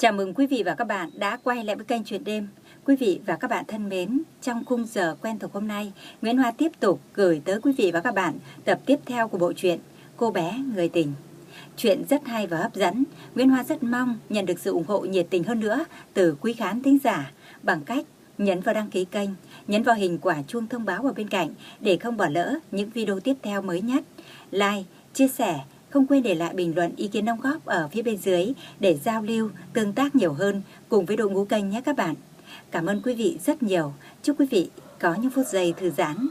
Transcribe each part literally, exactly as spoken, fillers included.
Chào mừng quý vị và các bạn đã quay lại với kênh Chuyện Đêm. Quý vị và các bạn thân mến, trong khung giờ quen thuộc hôm nay, Nguyễn Hoa tiếp tục gửi tới quý vị và các bạn tập tiếp theo của bộ truyện Cô bé người tình. Chuyện rất hay và hấp dẫn. Nguyễn Hoa rất mong nhận được sự ủng hộ nhiệt tình hơn nữa từ quý khán thính giả bằng cách nhấn vào đăng ký kênh, nhấn vào hình quả chuông thông báo ở bên cạnh để không bỏ lỡ những video tiếp theo mới nhất. Like, chia sẻ, không quên để lại bình luận ý kiến đóng góp ở phía bên dưới để giao lưu, tương tác nhiều hơn cùng với đội ngũ kênh nhé các bạn. Cảm ơn quý vị rất nhiều. Chúc quý vị có những phút giây thư giãn.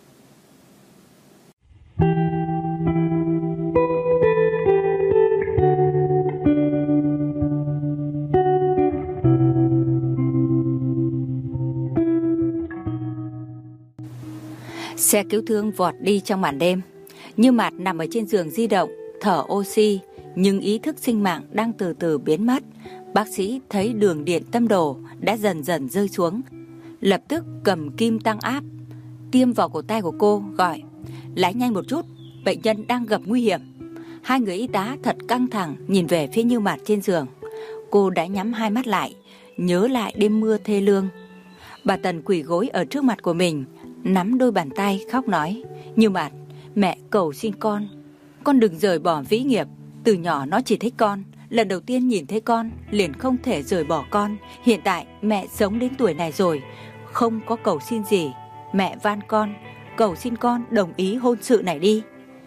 Xe cứu thương vọt đi trong màn đêm. Như Mạt nằm ở trên giường di động, thở oxy, nhưng ý thức sinh mạng đang từ từ biến mất. Bác sĩ thấy đường điện tâm đồ đã dần dần rơi xuống, lập tức cầm kim tăng áp, tiêm vào cổ tay của cô, gọi: lái nhanh một chút, bệnh nhân đang gặp nguy hiểm. Hai người y tá thật căng thẳng nhìn về phía Như Mạt trên giường. Cô đã nhắm hai mắt lại, nhớ lại đêm mưa thê lương. Bà Tần quỳ gối ở trước mặt của mình, nắm đôi bàn tay khóc nói: Như Mạt, mẹ cầu xin con, con đừng rời bỏ Vĩ Nghiệp. Từ nhỏ nó chỉ thích con, lần đầu tiên nhìn thấy con liền không thể rời bỏ con. Hiện tại mẹ sống đến tuổi này rồi, không có cầu xin gì. Mẹ van con, cầu xin con đồng ý hôn sự này đi.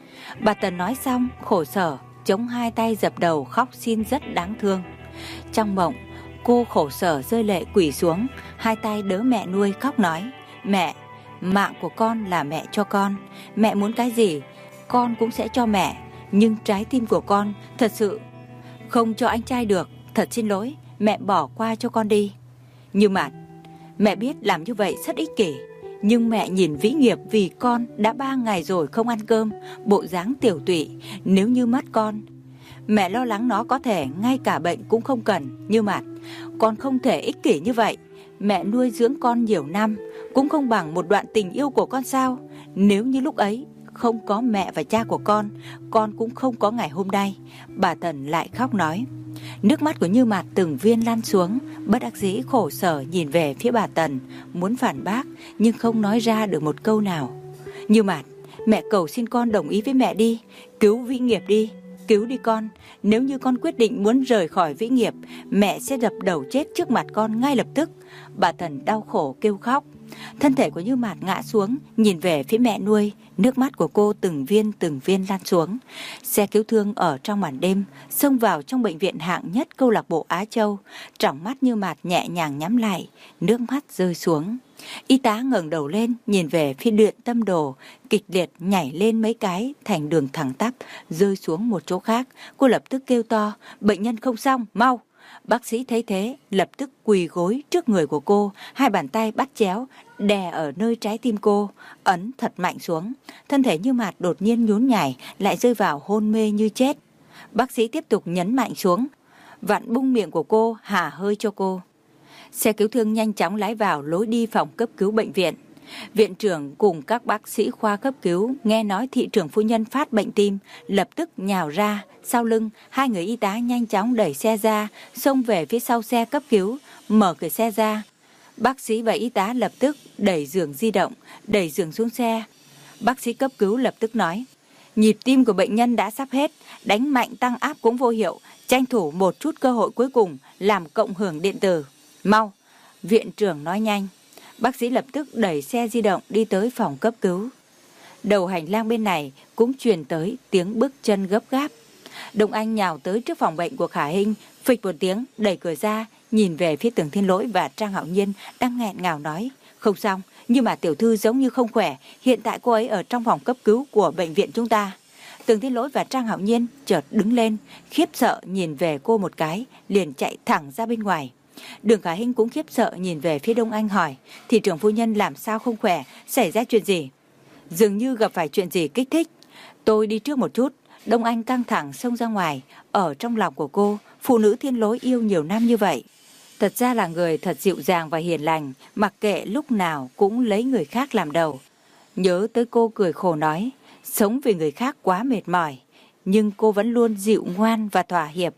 Bà Tần nói xong khổ sở, chống hai tay dập đầu khóc xin rất đáng thương. Trong mộng, cô khổ sở rơi lệ quỳ xuống, hai tay đỡ mẹ nuôi khóc nói: Mẹ, mạng của con là mẹ cho con, mẹ muốn cái gì con cũng sẽ cho mẹ, nhưng trái tim của con thật sự không cho anh trai được. Thật xin lỗi, mẹ bỏ qua cho con đi. Như Mạt, mẹ biết làm như vậy rất ích kỷ, nhưng mẹ nhìn Vĩ Nghiệp vì con đã ba ngày rồi không ăn cơm, bộ dáng tiểu tụy. Nếu như mất con, mẹ lo lắng nó có thể ngay cả bệnh cũng không cần. Như Mạt, con không thể ích kỷ như vậy. Mẹ nuôi dưỡng con nhiều năm cũng không bằng một đoạn tình yêu của con sao? Nếu như lúc ấy không có mẹ và cha của con, con cũng không có ngày hôm nay. Bà Tần lại khóc nói. Nước mắt của Như Mạt từng viên lan xuống, bất đắc dĩ khổ sở nhìn về phía bà Tần, muốn phản bác nhưng không nói ra được một câu nào. Như Mạt, mẹ cầu xin con đồng ý với mẹ đi, cứu Vĩ Nghiệp đi, cứu đi con. Nếu như con quyết định muốn rời khỏi Vĩ Nghiệp, mẹ sẽ đập đầu chết trước mặt con ngay lập tức. Bà Tần đau khổ kêu khóc. Thân thể của Như Mạt ngã xuống, nhìn về phía mẹ nuôi, nước mắt của cô từng viên từng viên lan xuống. Xe cứu thương ở trong màn đêm xông vào trong bệnh viện hạng nhất câu lạc bộ Á Châu. Tròng mắt Như Mạt nhẹ nhàng nhắm lại, nước mắt rơi xuống. Y tá ngẩng đầu lên nhìn về phía điện tâm đồ, kịch liệt nhảy lên mấy cái thành đường thẳng tắp, rơi xuống một chỗ khác. Cô lập tức kêu to: bệnh nhân không xong, mau! Bác sĩ thấy thế lập tức quỳ gối trước người của cô, hai bàn tay bắt chéo đè ở nơi trái tim cô, ấn thật mạnh xuống. Thân thể Như Mạt đột nhiên nhún nhảy, lại rơi vào hôn mê như chết. Bác sĩ tiếp tục nhấn mạnh xuống, vặn bung miệng của cô, hả hơi cho cô. Xe cứu thương nhanh chóng lái vào lối đi phòng cấp cứu bệnh viện. Viện trưởng cùng các bác sĩ khoa cấp cứu nghe nói thị trưởng phu nhân phát bệnh tim, lập tức nhào ra. Sau lưng, hai người y tá nhanh chóng đẩy xe ra, xông về phía sau xe cấp cứu, mở cửa xe ra. Bác sĩ và y tá lập tức đẩy giường di động, đẩy giường xuống xe. Bác sĩ cấp cứu lập tức nói: nhịp tim của bệnh nhân đã sắp hết, đánh mạnh tăng áp cũng vô hiệu, tranh thủ một chút cơ hội cuối cùng làm cộng hưởng điện tử. Mau! Viện trưởng nói nhanh. Bác sĩ lập tức đẩy xe di động đi tới phòng cấp cứu. Đầu hành lang bên này cũng truyền tới tiếng bước chân gấp gáp. Đông Anh nhào tới trước phòng bệnh của Khả Hinh, phịch một tiếng đẩy cửa ra, nhìn về phía Tưởng Thiên Lỗi và Trang Hạo Nhiên đang nghẹn ngào nói: không xong, nhưng mà tiểu thư giống như không khỏe, hiện tại cô ấy ở trong phòng cấp cứu của bệnh viện chúng ta. Tưởng Thiên Lỗi và Trang Hạo Nhiên chợt đứng lên, khiếp sợ nhìn về cô một cái, liền chạy thẳng ra bên ngoài. Đường Khả Hinh cũng khiếp sợ nhìn về phía Đông Anh hỏi: thị trưởng phu nhân làm sao không khỏe, xảy ra chuyện gì? Dường như gặp phải chuyện gì kích thích. Tôi đi trước một chút. Đông Anh căng thẳng xông ra ngoài. Ở trong lòng của cô, phụ nữ Thiên Lỗi yêu nhiều năm như vậy, thật ra là người thật dịu dàng và hiền lành, mặc kệ lúc nào cũng lấy người khác làm đầu. Nhớ tới cô cười khổ nói: sống vì người khác quá mệt mỏi, nhưng cô vẫn luôn dịu ngoan và thỏa hiệp.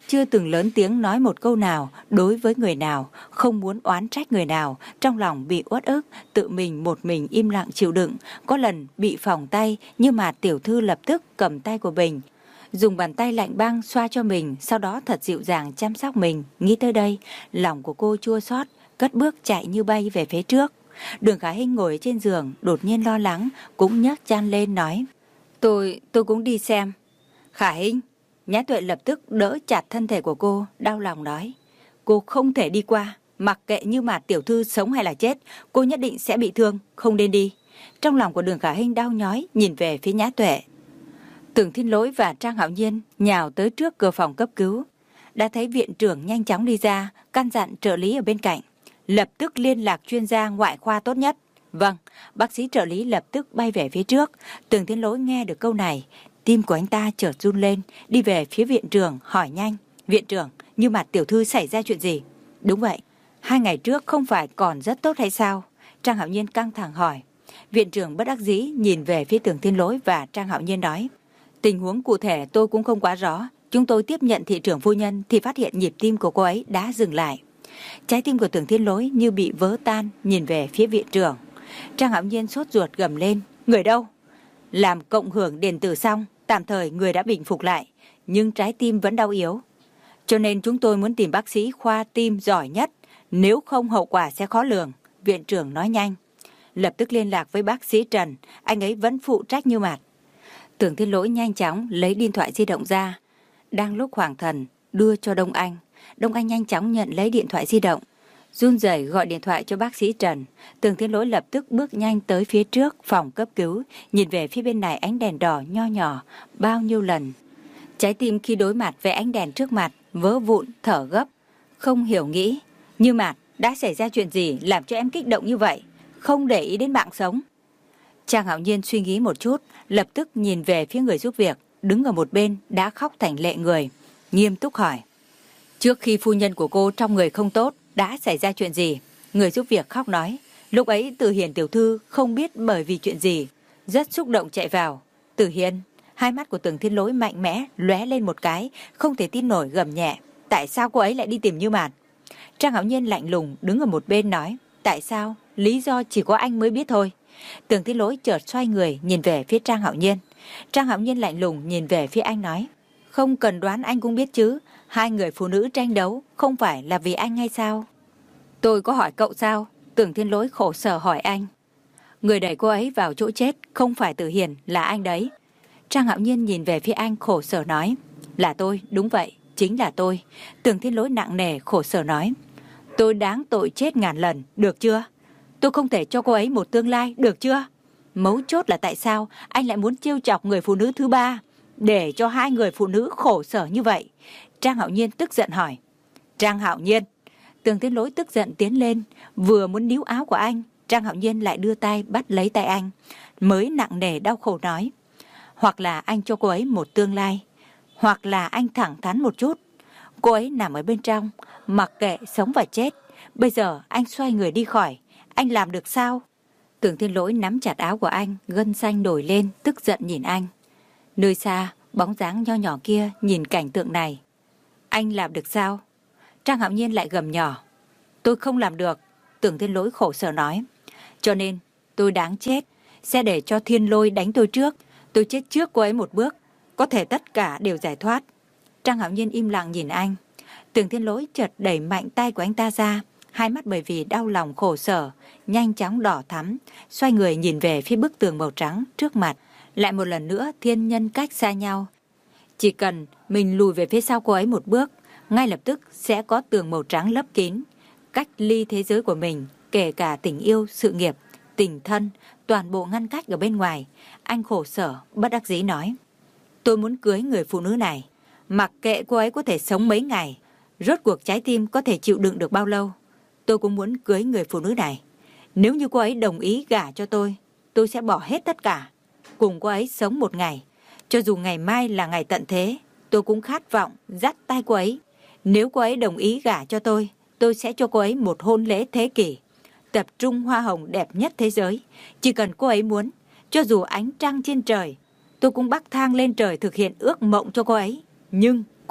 chưa từng lớn tiếng nói một câu nào đối với người nào, không muốn oán trách người nào, trong lòng bị uất ức, tự mình một mình im lặng chịu đựng. Có lần bị phỏng tay, nhưng mà tiểu thư lập tức cầm tay của mình, dùng bàn tay lạnh băng xoa cho mình, sau đó thật dịu dàng chăm sóc mình. Nghĩ tới đây, lòng của cô chua xót, cất bước chạy như bay về phía trước. Đường Khả Hinh ngồi trên giường, đột nhiên lo lắng, cũng nhấc chăn lên nói: Tôi, tôi cũng đi xem. Khả Hinh. Nhã Tuệ lập tức đỡ chặt thân thể của cô, đau lòng nói: Cô không thể đi qua, mặc kệ như mà tiểu thư sống hay là chết, cô nhất định sẽ bị thương, không nên đi. Trong lòng của Đường Khả Hinh đau nhói, nhìn về phía Nhã Tuệ. Tưởng Thiên Lỗi và Trang Hạo Nhiên nhào tới trước cửa phòng cấp cứu. Đã thấy viện trưởng nhanh chóng đi ra, căn dặn trợ lý ở bên cạnh: Lập tức liên lạc chuyên gia ngoại khoa tốt nhất. Vâng, bác sĩ trợ lý lập tức bay về phía trước. Tưởng Thiên Lỗi nghe được câu này, tim của anh ta chợt run lên, đi về phía viện trưởng hỏi nhanh: Viện trưởng, như mặt tiểu thư xảy ra chuyện gì? Đúng vậy, hai ngày trước không phải còn rất tốt hay sao? Trang Hạo Nhiên căng thẳng hỏi. Viện trưởng bất đắc dĩ nhìn về phía Tưởng Thiên Lỗi và Trang Hạo Nhiên nói: Tình huống cụ thể tôi cũng không quá rõ. Chúng tôi tiếp nhận thị trưởng phu nhân thì phát hiện nhịp tim của cô ấy đã dừng lại. Trái tim của Tưởng Thiên Lỗi như bị vỡ tan, nhìn về phía viện trưởng. Trang Hạo Nhiên sốt ruột gầm lên: Người đâu? Làm cộng hưởng điện tử xong, tạm thời người đã bình phục lại, nhưng trái tim vẫn đau yếu. Cho nên chúng tôi muốn tìm bác sĩ khoa tim giỏi nhất, nếu không hậu quả sẽ khó lường. Viện trưởng nói nhanh. Lập tức liên lạc với bác sĩ Trần, anh ấy vẫn phụ trách Như Mạt. Tưởng Thiên Lỗi nhanh chóng lấy điện thoại di động ra, đang lúc hoảng thần đưa cho Đông Anh. Đông Anh nhanh chóng nhận lấy điện thoại di động, run rẩy gọi điện thoại cho bác sĩ Trần. Tưởng Thiên Lỗi lập tức bước nhanh tới phía trước phòng cấp cứu, nhìn về phía bên này ánh đèn đỏ nho nhỏ bao nhiêu lần. Trái tim khi đối mặt với ánh đèn trước mặt vỡ vụn, thở gấp, không hiểu nghĩ: Như Mạt, đã xảy ra chuyện gì làm cho em kích động như vậy, không để ý đến mạng sống? Trang Hạo Nhiên suy nghĩ một chút, lập tức nhìn về phía người giúp việc đứng ở một bên đã khóc thành lệ người, nghiêm túc hỏi: Trước khi phu nhân của cô trong người không tốt, đã xảy ra chuyện gì? Người giúp việc khóc nói: Lúc ấy Từ Hiền tiểu thư không biết bởi vì chuyện gì, rất xúc động chạy vào. Từ Hiền. Hai mắt của Tưởng Thiên Lỗi mạnh mẽ lóe lên một cái, không thể tin nổi gầm nhẹ: Tại sao cô ấy lại đi tìm Như Mạt? Trang Hạo Nhiên lạnh lùng đứng ở một bên nói: Tại sao? Lý do chỉ có anh mới biết thôi. Tưởng Thiên Lỗi chợt xoay người nhìn về phía Trang Hạo Nhiên. Trang Hạo Nhiên lạnh lùng nhìn về phía anh nói: Không cần đoán anh cũng biết chứ, hai người phụ nữ tranh đấu không phải là vì anh hay sao? Tôi có hỏi cậu sao? Tưởng Thiên Lỗi khổ sở hỏi anh. Người đẩy cô ấy vào chỗ chết không phải Từ Hiền, là anh đấy. Trang Hạo Nhiên nhìn về phía anh khổ sở nói: Là tôi, đúng vậy, chính là tôi. Tưởng Thiên Lỗi nặng nề khổ sở nói: Tôi đáng tội chết ngàn lần, được chưa? Tôi không thể cho cô ấy một tương lai, được chưa? Mấu chốt là tại sao anh lại muốn trêu chọc người phụ nữ thứ ba, để cho hai người phụ nữ khổ sở như vậy? Trang Hạo Nhiên tức giận hỏi. Trang Hạo Nhiên. Tưởng Thiên Lỗi tức giận tiến lên, vừa muốn níu áo của anh, Trang Hạo Nhiên lại đưa tay bắt lấy tay anh, mới nặng nề đau khổ nói: Hoặc là anh cho cô ấy một tương lai, hoặc là anh thẳng thắn một chút. Cô ấy nằm ở bên trong, mặc kệ sống và chết. Bây giờ anh xoay người đi khỏi, anh làm được sao? Tưởng Thiên Lỗi nắm chặt áo của anh, gân xanh nổi lên, tức giận nhìn anh. Nơi xa, bóng dáng nho nhỏ kia nhìn cảnh tượng này. Anh làm được sao? Trang Hạo Nhiên lại gầm nhỏ. Tôi không làm được. Tưởng Thiên Lỗi khổ sở nói. Cho nên tôi đáng chết, sẽ để cho Thiên Lôi đánh tôi trước. Tôi chết trước cô ấy một bước, có thể tất cả đều giải thoát. Trang Hạo Nhiên im lặng nhìn anh. Tưởng Thiên Lỗi chợt đẩy mạnh tay của anh ta ra, hai mắt bởi vì đau lòng khổ sở nhanh chóng đỏ thắm, xoay người nhìn về phía bức tường màu trắng trước mặt. Lại một lần nữa thiên nhân cách xa nhau. Chỉ cần mình lùi về phía sau cô ấy một bước, ngay lập tức sẽ có tường màu trắng lấp kín, cách ly thế giới của mình, kể cả tình yêu, sự nghiệp, tình thân, toàn bộ ngăn cách ở bên ngoài. Anh khổ sở bất đắc dĩ nói: Tôi muốn cưới người phụ nữ này, mặc kệ cô ấy có thể sống mấy ngày, rốt cuộc trái tim có thể chịu đựng được bao lâu, tôi cũng muốn cưới người phụ nữ này. Nếu như cô ấy đồng ý gả cho tôi, tôi sẽ bỏ hết tất cả, cùng cô ấy sống một ngày. Cho dù ngày mai là ngày tận thế, tôi cũng khát vọng dắt tay cô ấy. Nếu cô ấy đồng ý gả cho tôi, tôi sẽ cho cô ấy một hôn lễ thế kỷ, tập trung hoa hồng đẹp nhất thế giới. Chỉ cần cô ấy muốn, cho dù ánh trăng trên trời, tôi cũng bắc thang lên trời thực hiện ước mộng cho cô ấy. Nhưng cô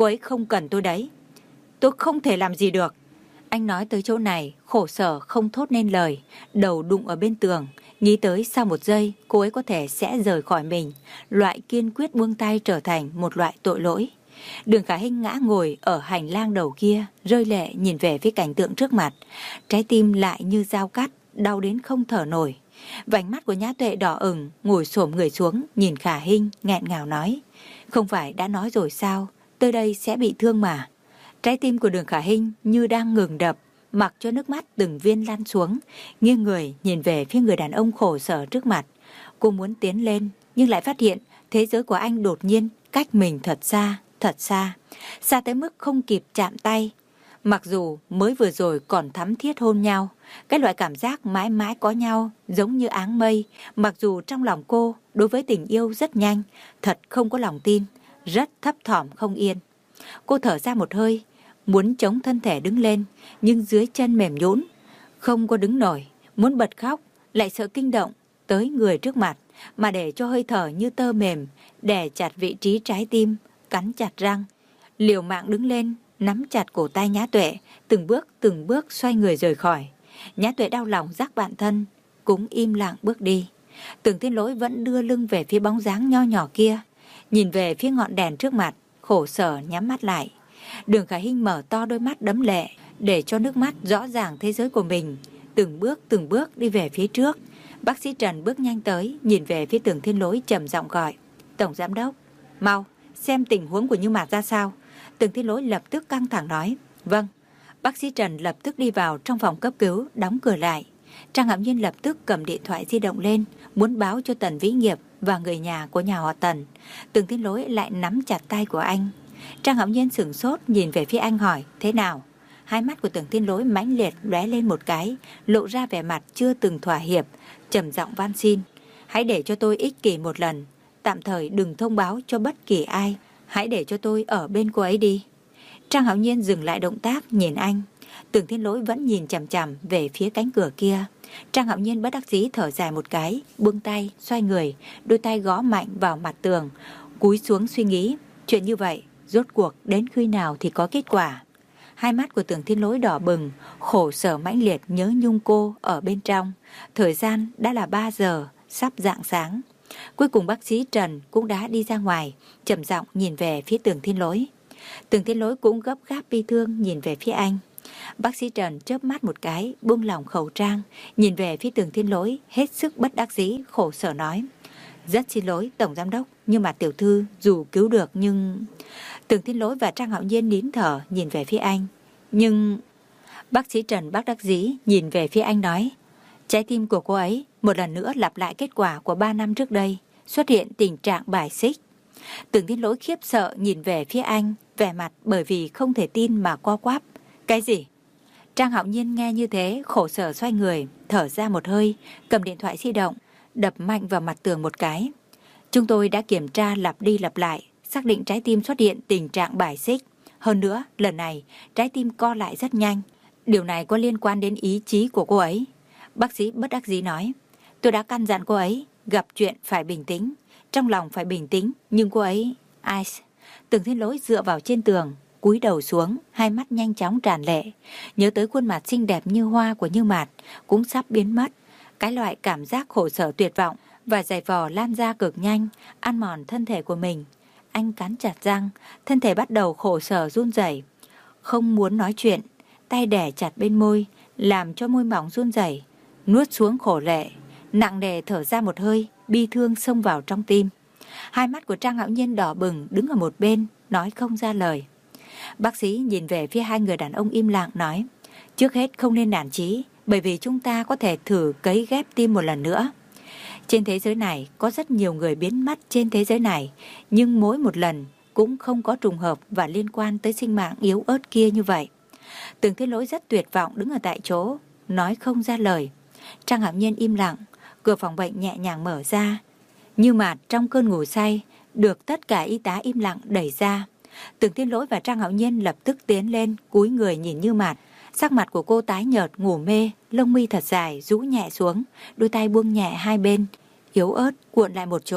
cô ấy không cần tôi đấy. Tôi không thể làm gì được. Anh nói tới chỗ này, khổ sở không thốt nên lời, đầu đụng ở bên tường, nghĩ tới sau một giây cô ấy có thể sẽ rời khỏi mình, loại kiên quyết buông tay trở thành một loại tội lỗi. Đường Khả Hinh ngã ngồi ở hành lang đầu kia, rơi lệ nhìn về phía cảnh tượng trước mặt, trái tim lại như dao cắt, đau đến không thở nổi. Vành mắt của Nhã Tuệ đỏ ửng, ngồi xổm người xuống nhìn Khả Hinh, nghẹn ngào nói: không phải đã nói rồi sao, tới đây sẽ bị thương mà. Trái tim của Đường Khả Hinh như đang ngừng đập, mặc cho nước mắt từng viên lăn xuống, nghiêng người nhìn về phía người đàn ông khổ sở trước mặt. Cô muốn tiến lên, nhưng lại phát hiện thế giới của anh đột nhiên cách mình thật xa, thật xa, xa tới mức không kịp chạm tay. Mặc dù mới vừa rồi còn thắm thiết hôn nhau, cái loại cảm giác mãi mãi có nhau giống như áng mây, mặc dù trong lòng cô đối với tình yêu rất nhanh, thật không có lòng tin, rất thấp thỏm không yên. Cô thở ra một hơi, muốn chống thân thể đứng lên, nhưng dưới chân mềm nhũn, không có đứng nổi, muốn bật khóc, lại sợ kinh động tới người trước mặt, mà để cho hơi thở như tơ mềm, đè chặt vị trí trái tim, cắn chặt răng, liều mạng đứng lên, nắm chặt cổ tay Nhã Tuệ, từng bước từng bước xoay người rời khỏi. Nhã Tuệ đau lòng rắc bạn thân, cũng im lặng bước đi. Tưởng Thiên Lỗi vẫn đưa lưng về phía bóng dáng nho nhỏ kia, nhìn về phía ngọn đèn trước mặt, khổ sở nhắm mắt lại. Đường Khả Hinh mở to đôi mắt đẫm lệ, để cho nước mắt rõ ràng thế giới của mình, từng bước từng bước đi về phía trước. Bác sĩ Trần bước nhanh tới, nhìn về phía Tưởng Thiên Lỗi trầm giọng gọi: Tổng giám đốc, mau xem tình huống của Như Mạt ra sao. Tưởng Thiên Lỗi lập tức căng thẳng nói: vâng. Bác sĩ Trần lập tức đi vào trong phòng cấp cứu, đóng cửa lại. Trang Hạo Nhiên lập tức cầm điện thoại di động lên, muốn báo cho Tần Vĩ Nghiệp và người nhà của nhà họ Tần. Tưởng Thiên Lỗi lại nắm chặt tay của anh. Trang Hạo Nhiên sửng sốt nhìn về phía anh hỏi: thế nào? Hai mắt của Tưởng Thiên Lỗi mãnh liệt lóe lên một cái, lộ ra vẻ mặt chưa từng thỏa hiệp, trầm giọng van xin: hãy để cho tôi ích kỷ một lần, tạm thời đừng thông báo cho bất kỳ ai, hãy để cho tôi ở bên cô ấy đi. Trang Hạo Nhiên dừng lại động tác nhìn anh. Tưởng Thiên Lỗi vẫn nhìn chằm chằm về phía cánh cửa kia. Trang Hạo Nhiên bất đắc dĩ thở dài một cái, buông tay, xoay người, đôi tay gõ mạnh vào mặt tường, cúi xuống suy nghĩ, chuyện như vậy rốt cuộc đến khi nào thì có kết quả. Hai mắt của Tưởng Thiên Lỗi đỏ bừng, khổ sở mãnh liệt nhớ nhung cô ở bên trong. Thời gian đã là ba giờ, sắp rạng sáng. Cuối cùng bác sĩ Trần cũng đã đi ra ngoài, trầm giọng nhìn về phía Tưởng Thiên Lỗi. Tưởng Thiên Lỗi cũng gấp gáp bi thương nhìn về phía anh. Bác sĩ Trần chớp mắt một cái, buông lỏng khẩu trang, nhìn về phía Tưởng Thiên Lỗi, hết sức bất đắc dĩ, khổ sở nói: rất xin lỗi Tổng Giám Đốc, nhưng mà tiểu thư dù cứu được nhưng... Tưởng Thiên Lỗi và Trang Hạo Nhiên nín thở nhìn về phía anh. Nhưng... Bác sĩ Trần bất đắc dĩ nhìn về phía anh nói: trái tim của cô ấy một lần nữa lặp lại kết quả của ba năm trước đây, xuất hiện tình trạng bài xích. Tưởng Thiên Lỗi khiếp sợ nhìn về phía anh, vẻ mặt bởi vì không thể tin mà co quắp. Cái gì? Trang Hạo Nhiên nghe như thế, khổ sở xoay người, thở ra một hơi, cầm điện thoại di động, đập mạnh vào mặt tường một cái. Chúng tôi đã kiểm tra lặp đi lặp lại, xác định trái tim xuất hiện tình trạng bài xích. Hơn nữa, lần này, trái tim co lại rất nhanh. Điều này có liên quan đến ý chí của cô ấy. Bác sĩ bất đắc dĩ nói: tôi đã căn dặn cô ấy, gặp chuyện phải bình tĩnh, trong lòng phải bình tĩnh, nhưng cô ấy... Ai... Tưởng Thiên Lỗi dựa vào trên tường, cúi đầu xuống, hai mắt nhanh chóng tràn lệ. Nhớ tới khuôn mặt xinh đẹp như hoa của Như Mạt cũng sắp biến mất. Cái loại cảm giác khổ sở tuyệt vọng và dày vò lan ra cực nhanh, ăn mòn thân thể của mình. Anh cắn chặt răng, thân thể bắt đầu khổ sở run rẩy, không muốn nói chuyện, tay đè chặt bên môi, làm cho môi mỏng run rẩy, nuốt xuống khổ lệ, nặng nề thở ra một hơi, bi thương xông vào trong tim. Hai mắt của Trang Hạo Nhiên đỏ bừng, đứng ở một bên, nói không ra lời. Bác sĩ nhìn về phía hai người đàn ông im lặng nói: trước hết không nên nản chí, bởi vì chúng ta có thể thử cấy ghép tim một lần nữa. Trên thế giới này có rất nhiều người biến mất trên thế giới này, nhưng mỗi một lần cũng không có trùng hợp và liên quan tới sinh mạng yếu ớt kia như vậy. Tưởng Thiên Lỗi rất tuyệt vọng đứng ở tại chỗ, nói không ra lời. Trang Hạo Nhiên im lặng, cửa phòng bệnh nhẹ nhàng mở ra. Như Mạt trong cơn ngủ say, được tất cả y tá im lặng đẩy ra. Tưởng Thiên Lỗi và Trang Hạo Nhiên lập tức tiến lên, cúi người nhìn Như Mạt. Sắc mặt của cô tái nhợt, ngủ mê, lông mi thật dài rũ nhẹ xuống, đôi tay buông nhẹ hai bên, yếu ớt cuộn lại một chỗ,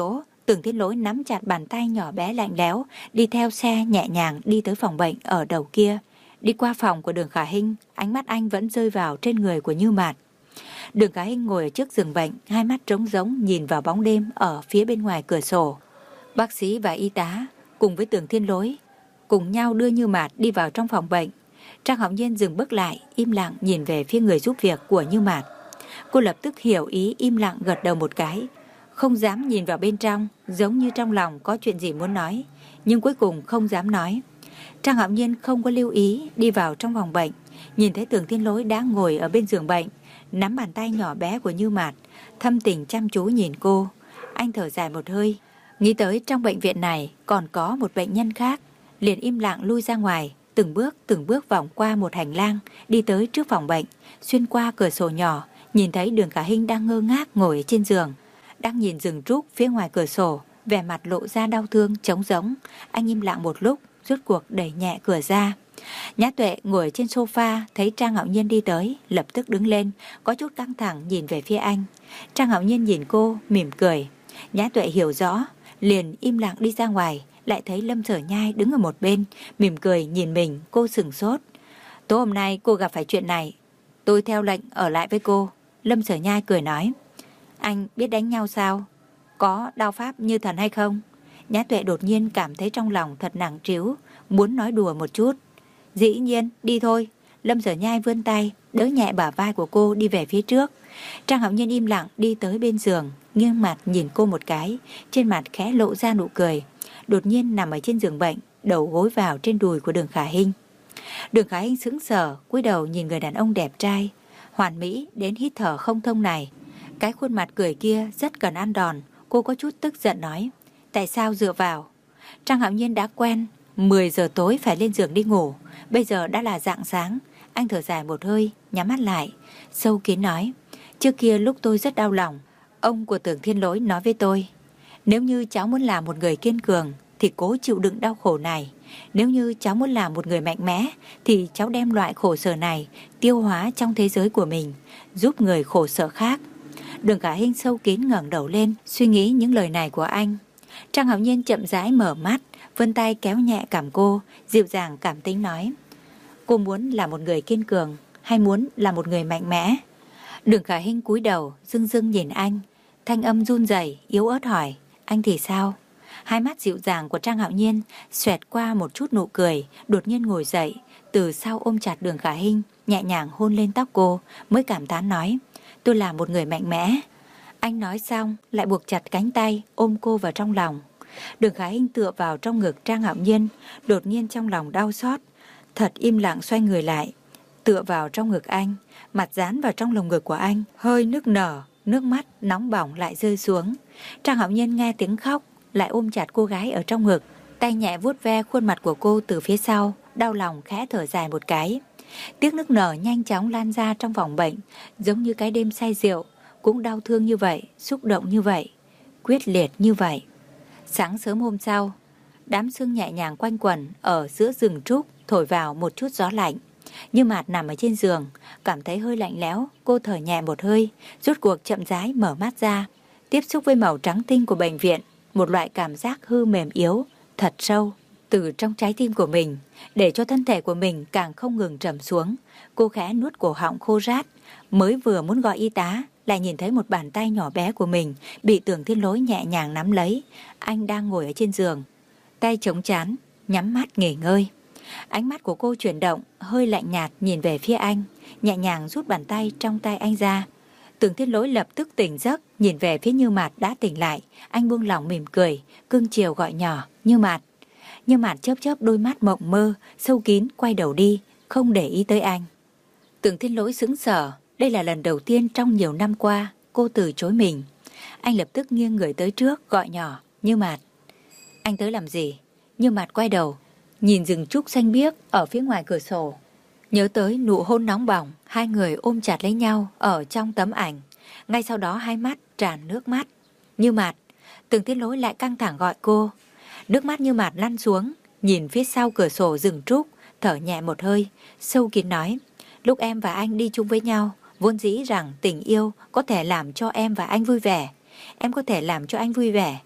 Tưởng Thiên Lỗi nắm chặt bàn tay nhỏ bé lạnh lẽo, đi theo xe nhẹ nhàng đi tới phòng bệnh ở đầu kia. Đi qua phòng của Đường Khả Hinh, ánh mắt anh vẫn rơi vào trên người của Như Mạt. Đường Khả Hinh ngồi ở trước giường bệnh, hai mắt trống rỗng nhìn vào bóng đêm ở phía bên ngoài cửa sổ. Bác sĩ và y tá cùng với Tưởng Thiên Lỗi cùng nhau đưa Như Mạt đi vào trong phòng bệnh. Trang Hạo Nhiên dừng bước lại, im lặng nhìn về phía người giúp việc của Như Mạt. Cô lập tức hiểu ý, im lặng gật đầu một cái, không dám nhìn vào bên trong, giống như trong lòng có chuyện gì muốn nói, nhưng cuối cùng không dám nói. Trang Hạo Nhiên không có lưu ý, đi vào trong phòng bệnh, nhìn thấy Tưởng Thiên Lỗi đang ngồi ở bên giường bệnh, nắm bàn tay nhỏ bé của Như Mạt, thâm tình chăm chú nhìn cô. Anh thở dài một hơi, nghĩ tới trong bệnh viện này còn có một bệnh nhân khác, liền im lặng lui ra ngoài, từng bước từng bước vòng qua một hành lang, đi tới trước phòng bệnh, xuyên qua cửa sổ nhỏ, nhìn thấy Đường Khả Hinh đang ngơ ngác ngồi trên giường, đang nhìn rừng trúc phía ngoài cửa sổ, vẻ mặt lộ ra đau thương trống rỗng. Anh im lặng một lúc, rốt cuộc đẩy nhẹ cửa ra. Nhã Tuệ ngồi trên sofa thấy Trang Hạo Nhiên đi tới, lập tức đứng lên, có chút căng thẳng nhìn về phía anh. Trang Hạo Nhiên nhìn cô, mỉm cười. Nhã Tuệ hiểu rõ, liền im lặng đi ra ngoài, lại thấy Lâm Sở Nhai đứng ở một bên, mỉm cười nhìn mình. Cô sửng sốt. Tối hôm nay cô gặp phải chuyện này, tôi theo lệnh ở lại với cô. Lâm Sở Nhai cười nói. Anh biết đánh nhau sao? Có đao pháp như thần hay không? Nhã Tuệ đột nhiên cảm thấy trong lòng thật nặng trĩu, muốn nói đùa một chút. Dĩ nhiên, đi thôi. Lâm Sở Nhai vươn tay, đỡ nhẹ bả vai của cô đi về phía trước. Trang Hạo Nhiên im lặng đi tới bên giường, nghiêng mặt nhìn cô một cái, trên mặt khẽ lộ ra nụ cười. Đột nhiên nằm ở trên giường bệnh, đầu gối vào trên đùi của Đường Khả Hinh. Đường Khả Hinh sững sờ, cúi đầu nhìn người đàn ông đẹp trai, hoàn mỹ đến hít thở không thông này. Cái khuôn mặt cười kia rất cần ăn đòn. Cô có chút tức giận nói. Tại sao dựa vào? Trang Hạo Nhiên đã quen mười giờ tối phải lên giường đi ngủ, bây giờ đã là rạng sáng. Anh thở dài một hơi, nhắm mắt lại, sâu kín nói. Trước kia lúc tôi rất đau lòng, ông của Tưởng Thiên Lỗi nói với tôi, nếu như cháu muốn làm một người kiên cường thì cố chịu đựng đau khổ này. Nếu như cháu muốn làm một người mạnh mẽ thì cháu đem loại khổ sở này tiêu hóa trong thế giới của mình, giúp người khổ sở khác. Đường Khả Hinh sâu kín ngẩng đầu lên, suy nghĩ những lời này của anh. Trang Hạo Nhiên chậm rãi mở mắt, vươn tay kéo nhẹ cằm cô, dịu dàng cảm tính nói. Cô muốn là một người kiên cường hay muốn là một người mạnh mẽ? Đường Khả Hinh cúi đầu, dưng dưng nhìn anh, thanh âm run rẩy, yếu ớt hỏi. Anh thì sao? Hai mắt dịu dàng của Trang Hạo Nhiên xoẹt qua một chút nụ cười, đột nhiên ngồi dậy, từ sau ôm chặt Đường Khả Hinh, nhẹ nhàng hôn lên tóc cô, mới cảm thán nói. Tôi là một người mạnh mẽ. Anh nói xong lại buộc chặt cánh tay, ôm cô vào trong lòng. Đường Khả Hinh tựa vào trong ngực Trang Hạo Nhiên, đột nhiên trong lòng đau xót, thật im lặng xoay người lại, tựa vào trong ngực anh, mặt dán vào trong lồng ngực của anh, hơi nức nở, nước mắt nóng bỏng lại rơi xuống. Trang Hạo Nhiên nghe tiếng khóc, lại ôm chặt cô gái ở trong ngực, tay nhẹ vuốt ve khuôn mặt của cô từ phía sau, đau lòng khẽ thở dài một cái. Tiếng nức nở nhanh chóng lan ra trong phòng bệnh, giống như cái đêm say rượu, cũng đau thương như vậy, xúc động như vậy, quyết liệt như vậy. Sáng sớm hôm sau, đám sương nhẹ nhàng quanh quẩn ở giữa rừng trúc, thổi vào một chút gió lạnh. Như Mạt nằm ở trên giường, cảm thấy hơi lạnh lẽo, cô thở nhẹ một hơi, rốt cuộc chậm rãi mở mắt ra, tiếp xúc với màu trắng tinh của bệnh viện, một loại cảm giác hư mềm yếu, thật sâu, từ trong trái tim của mình, để cho thân thể của mình càng không ngừng trầm xuống. Cô khẽ nuốt cổ họng khô rát, mới vừa muốn gọi y tá, lại nhìn thấy một bàn tay nhỏ bé của mình bị Tưởng Thiên Lỗi nhẹ nhàng nắm lấy. Anh đang ngồi ở trên giường, tay chống trán, nhắm mắt nghỉ ngơi. Ánh mắt của cô chuyển động, hơi lạnh nhạt nhìn về phía anh, nhẹ nhàng rút bàn tay trong tay anh ra. Tưởng Thiên Lỗi lập tức tỉnh giấc, nhìn về phía Như Mạt đã tỉnh lại. Anh buông lỏng mỉm cười, cưng chiều gọi nhỏ. Như Mạt. Như Mạt chớp chớp đôi mắt mộng mơ, sâu kín quay đầu đi, không để ý tới anh. Tưởng Thiên Lỗi sững sờ, đây là lần đầu tiên trong nhiều năm qua cô từ chối mình. Anh lập tức nghiêng người tới trước, gọi nhỏ. Như Mạt. Anh tới làm gì? Như Mạt quay đầu, nhìn rừng trúc xanh biếc ở phía ngoài cửa sổ, nhớ tới nụ hôn nóng bỏng, hai người ôm chặt lấy nhau ở trong tấm ảnh. Ngay sau đó hai mắt tràn nước mắt. Như Mạt. Tưởng Thiên Lỗi lại căng thẳng gọi cô. Nước mắt Như Mạt lăn xuống, nhìn phía sau cửa sổ rừng trúc, thở nhẹ một hơi, sâu kín nói. Lúc em và anh đi chung với nhau, vốn dĩ rằng tình yêu có thể làm cho em và anh vui vẻ. Em có thể làm cho anh vui vẻ.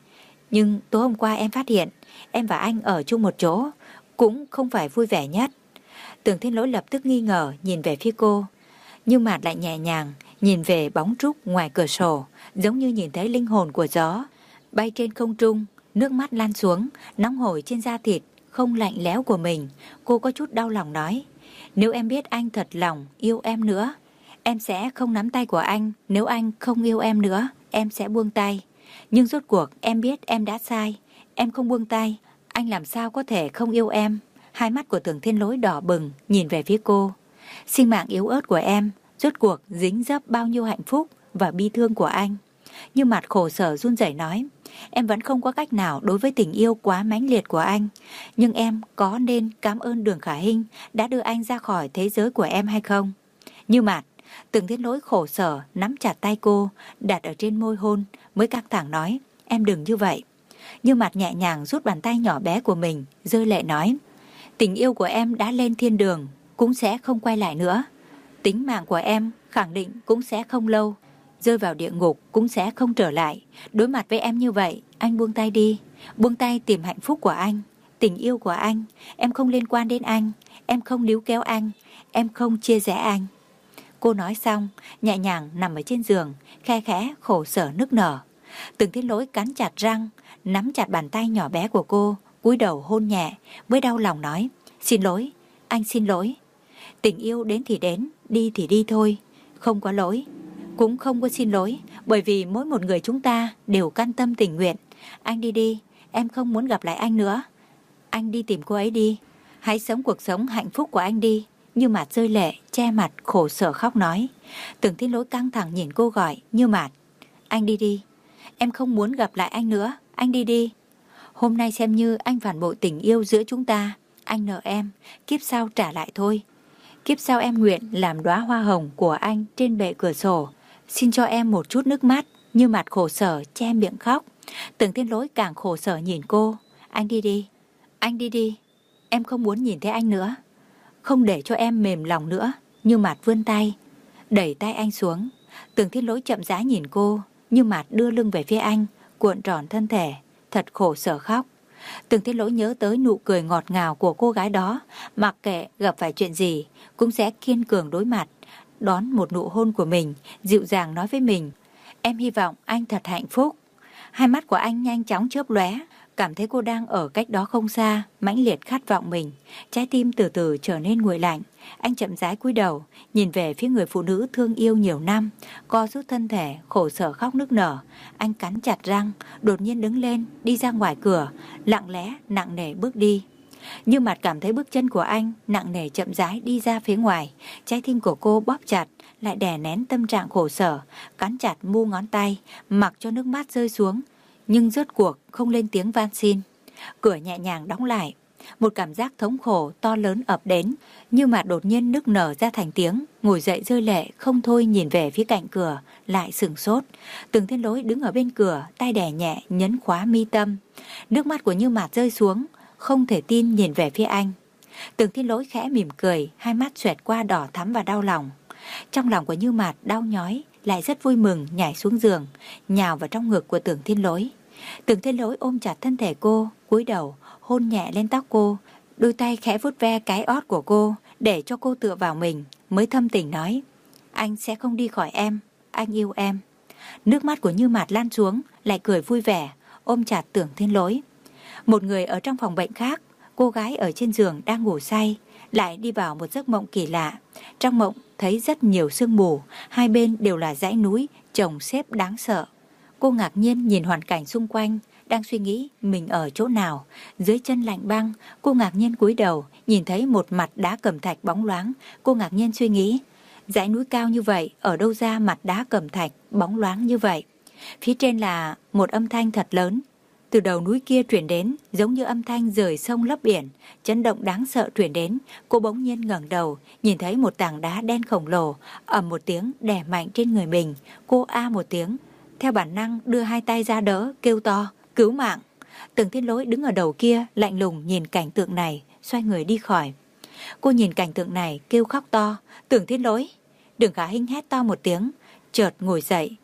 Nhưng tối hôm qua em phát hiện em và anh ở chung một chỗ cũng không phải vui vẻ nhất. Tưởng Thiên Lỗi lập tức nghi ngờ nhìn về phía cô. Như Mạt lại nhẹ nhàng nhìn về bóng trúc ngoài cửa sổ, giống như nhìn thấy linh hồn của gió bay trên không trung, nước mắt lan xuống, nóng hổi trên da thịt không lạnh lẽo của mình. Cô có chút đau lòng nói, nếu em biết anh thật lòng yêu em nữa, em sẽ không nắm tay của anh. Nếu anh không yêu em nữa, em sẽ buông tay. Nhưng rốt cuộc em biết em đã sai, em không buông tay, anh làm sao có thể không yêu em. Hai mắt của Tưởng Thiên Lỗi đỏ bừng nhìn về phía cô. Sinh mạng yếu ớt của em rốt cuộc dính dấp bao nhiêu hạnh phúc và bi thương của anh. Như Mạt khổ sở run rẩy nói, em vẫn không có cách nào đối với tình yêu quá mãnh liệt của anh. Nhưng em có nên cảm ơn Đường Khả Hinh đã đưa anh ra khỏi thế giới của em hay không? Như Mạt, Tưởng Thiên Lỗi khổ sở nắm chặt tay cô, đặt ở trên môi hôn, mới căng thẳng nói, em đừng như vậy. Như Mạt nhẹ nhàng rút bàn tay nhỏ bé của mình, rơi lệ nói, tình yêu của em đã lên thiên đường, cũng sẽ không quay lại nữa. Tính mạng của em khẳng định cũng sẽ không lâu, rơi vào địa ngục cũng sẽ không trở lại. Đối mặt với em như vậy, anh buông tay đi, buông tay tìm hạnh phúc của anh, tình yêu của anh. Em không liên quan đến anh, em không níu kéo anh, em không chia rẽ anh. Cô nói xong, nhẹ nhàng nằm ở trên giường, khe khẽ khổ sở nức nở. Tưởng Thiên Lỗi cắn chặt răng, nắm chặt bàn tay nhỏ bé của cô, cúi đầu hôn nhẹ, mới đau lòng nói, xin lỗi, anh xin lỗi. Tình yêu đến thì đến, đi thì đi thôi, không có lỗi, cũng không có xin lỗi, bởi vì mỗi một người chúng ta đều can tâm tình nguyện. Anh đi đi, em không muốn gặp lại anh nữa. Anh đi tìm cô ấy đi, hãy sống cuộc sống hạnh phúc của anh đi. Như Mạt rơi lệ, che mặt khổ sở khóc nói. Tưởng Thiên Lỗi căng thẳng nhìn cô gọi, Như Mạt, anh đi đi, em không muốn gặp lại anh nữa, anh đi đi. Hôm nay xem như anh phản bội tình yêu giữa chúng ta, anh nợ em, kiếp sau trả lại thôi. Kiếp sau em nguyện làm đóa hoa hồng của anh trên bệ cửa sổ, xin cho em một chút nước mắt. Như Mạt khổ sở che miệng khóc. Tưởng Thiên Lỗi càng khổ sở nhìn cô, anh đi đi, anh đi đi, em không muốn nhìn thấy anh nữa, không để cho em mềm lòng nữa. Như Mạt vươn tay đẩy tay anh xuống. Tưởng Thiên Lỗi chậm rãi nhìn cô. Như Mạt đưa lưng về phía anh, cuộn tròn thân thể, thật khổ sở khóc. Tưởng Thiên Lỗi nhớ tới nụ cười ngọt ngào của cô gái đó, mặc kệ gặp phải chuyện gì cũng sẽ kiên cường đối mặt, đón một nụ hôn của mình, dịu dàng nói với mình, em hy vọng anh thật hạnh phúc. Hai mắt của anh nhanh chóng chớp lóe, cảm thấy cô đang ở cách đó không xa, mãnh liệt khát vọng mình. Trái tim từ từ trở nên nguội lạnh. Anh chậm rãi cúi đầu, nhìn về phía người phụ nữ thương yêu nhiều năm, co rút thân thể, khổ sở khóc nức nở. Anh cắn chặt răng, đột nhiên đứng lên, đi ra ngoài cửa, lặng lẽ, nặng nề bước đi. Như Mạt cảm thấy bước chân của anh nặng nề chậm rãi đi ra phía ngoài. Trái tim của cô bóp chặt, lại đè nén tâm trạng khổ sở, cắn chặt mu ngón tay, mặc cho nước mắt rơi xuống, nhưng rốt cuộc không lên tiếng van xin. Cửa nhẹ nhàng đóng lại. Một cảm giác thống khổ to lớn ập đến. Như Mạt đột nhiên nức nở ra thành tiếng, ngồi dậy rơi lệ không thôi nhìn về phía cạnh cửa, lại sửng sốt. Tưởng Thiên Lỗi đứng ở bên cửa, tay đè nhẹ nhấn khóa mi tâm. Nước mắt của Như Mạt rơi xuống, không thể tin nhìn về phía anh. Tưởng Thiên Lỗi khẽ mỉm cười, hai mắt xoẹt qua đỏ thắm và đau lòng. Trong lòng của Như Mạt đau nhói, lại rất vui mừng, nhảy xuống giường, nhào vào trong ngực của Tưởng Thiên Lỗi. Tưởng Thiên Lỗi ôm chặt thân thể cô, cúi đầu hôn nhẹ lên tóc cô, đôi tay khẽ vuốt ve cái ót của cô để cho cô tựa vào mình, mới thâm tình nói, anh sẽ không đi khỏi em, anh yêu em. Nước mắt của Như Mạt lan xuống, lại cười vui vẻ, ôm chặt Tưởng Thiên Lỗi. Một người ở trong phòng bệnh khác, cô gái ở trên giường đang ngủ say, lại đi vào một giấc mộng kỳ lạ. Trong mộng thấy rất nhiều sương mù, hai bên đều là dãy núi chồng xếp đáng sợ. Cô ngạc nhiên nhìn hoàn cảnh xung quanh, đang suy nghĩ mình ở chỗ nào. Dưới chân lạnh băng, cô ngạc nhiên cúi đầu, nhìn thấy một mặt đá cẩm thạch bóng loáng. Cô ngạc nhiên suy nghĩ, dãy núi cao như vậy, ở đâu ra mặt đá cẩm thạch bóng loáng như vậy? Phía trên là một âm thanh thật lớn, từ đầu núi kia truyền đến, giống như âm thanh rời sông lấp biển, chấn động đáng sợ truyền đến. Cô bỗng nhiên ngẩng đầu, nhìn thấy một tảng đá đen khổng lồ, ầm một tiếng đè mạnh trên người mình. Cô a một tiếng, theo bản năng đưa hai tay ra đỡ, kêu to, cứu mạng. Tưởng Thiên Lỗi đứng ở đầu kia, lạnh lùng nhìn cảnh tượng này, xoay người đi khỏi. Cô nhìn cảnh tượng này, kêu khóc to, Tưởng Thiên Lỗi. Đường Khả Hinh hét to một tiếng, chợt ngồi dậy,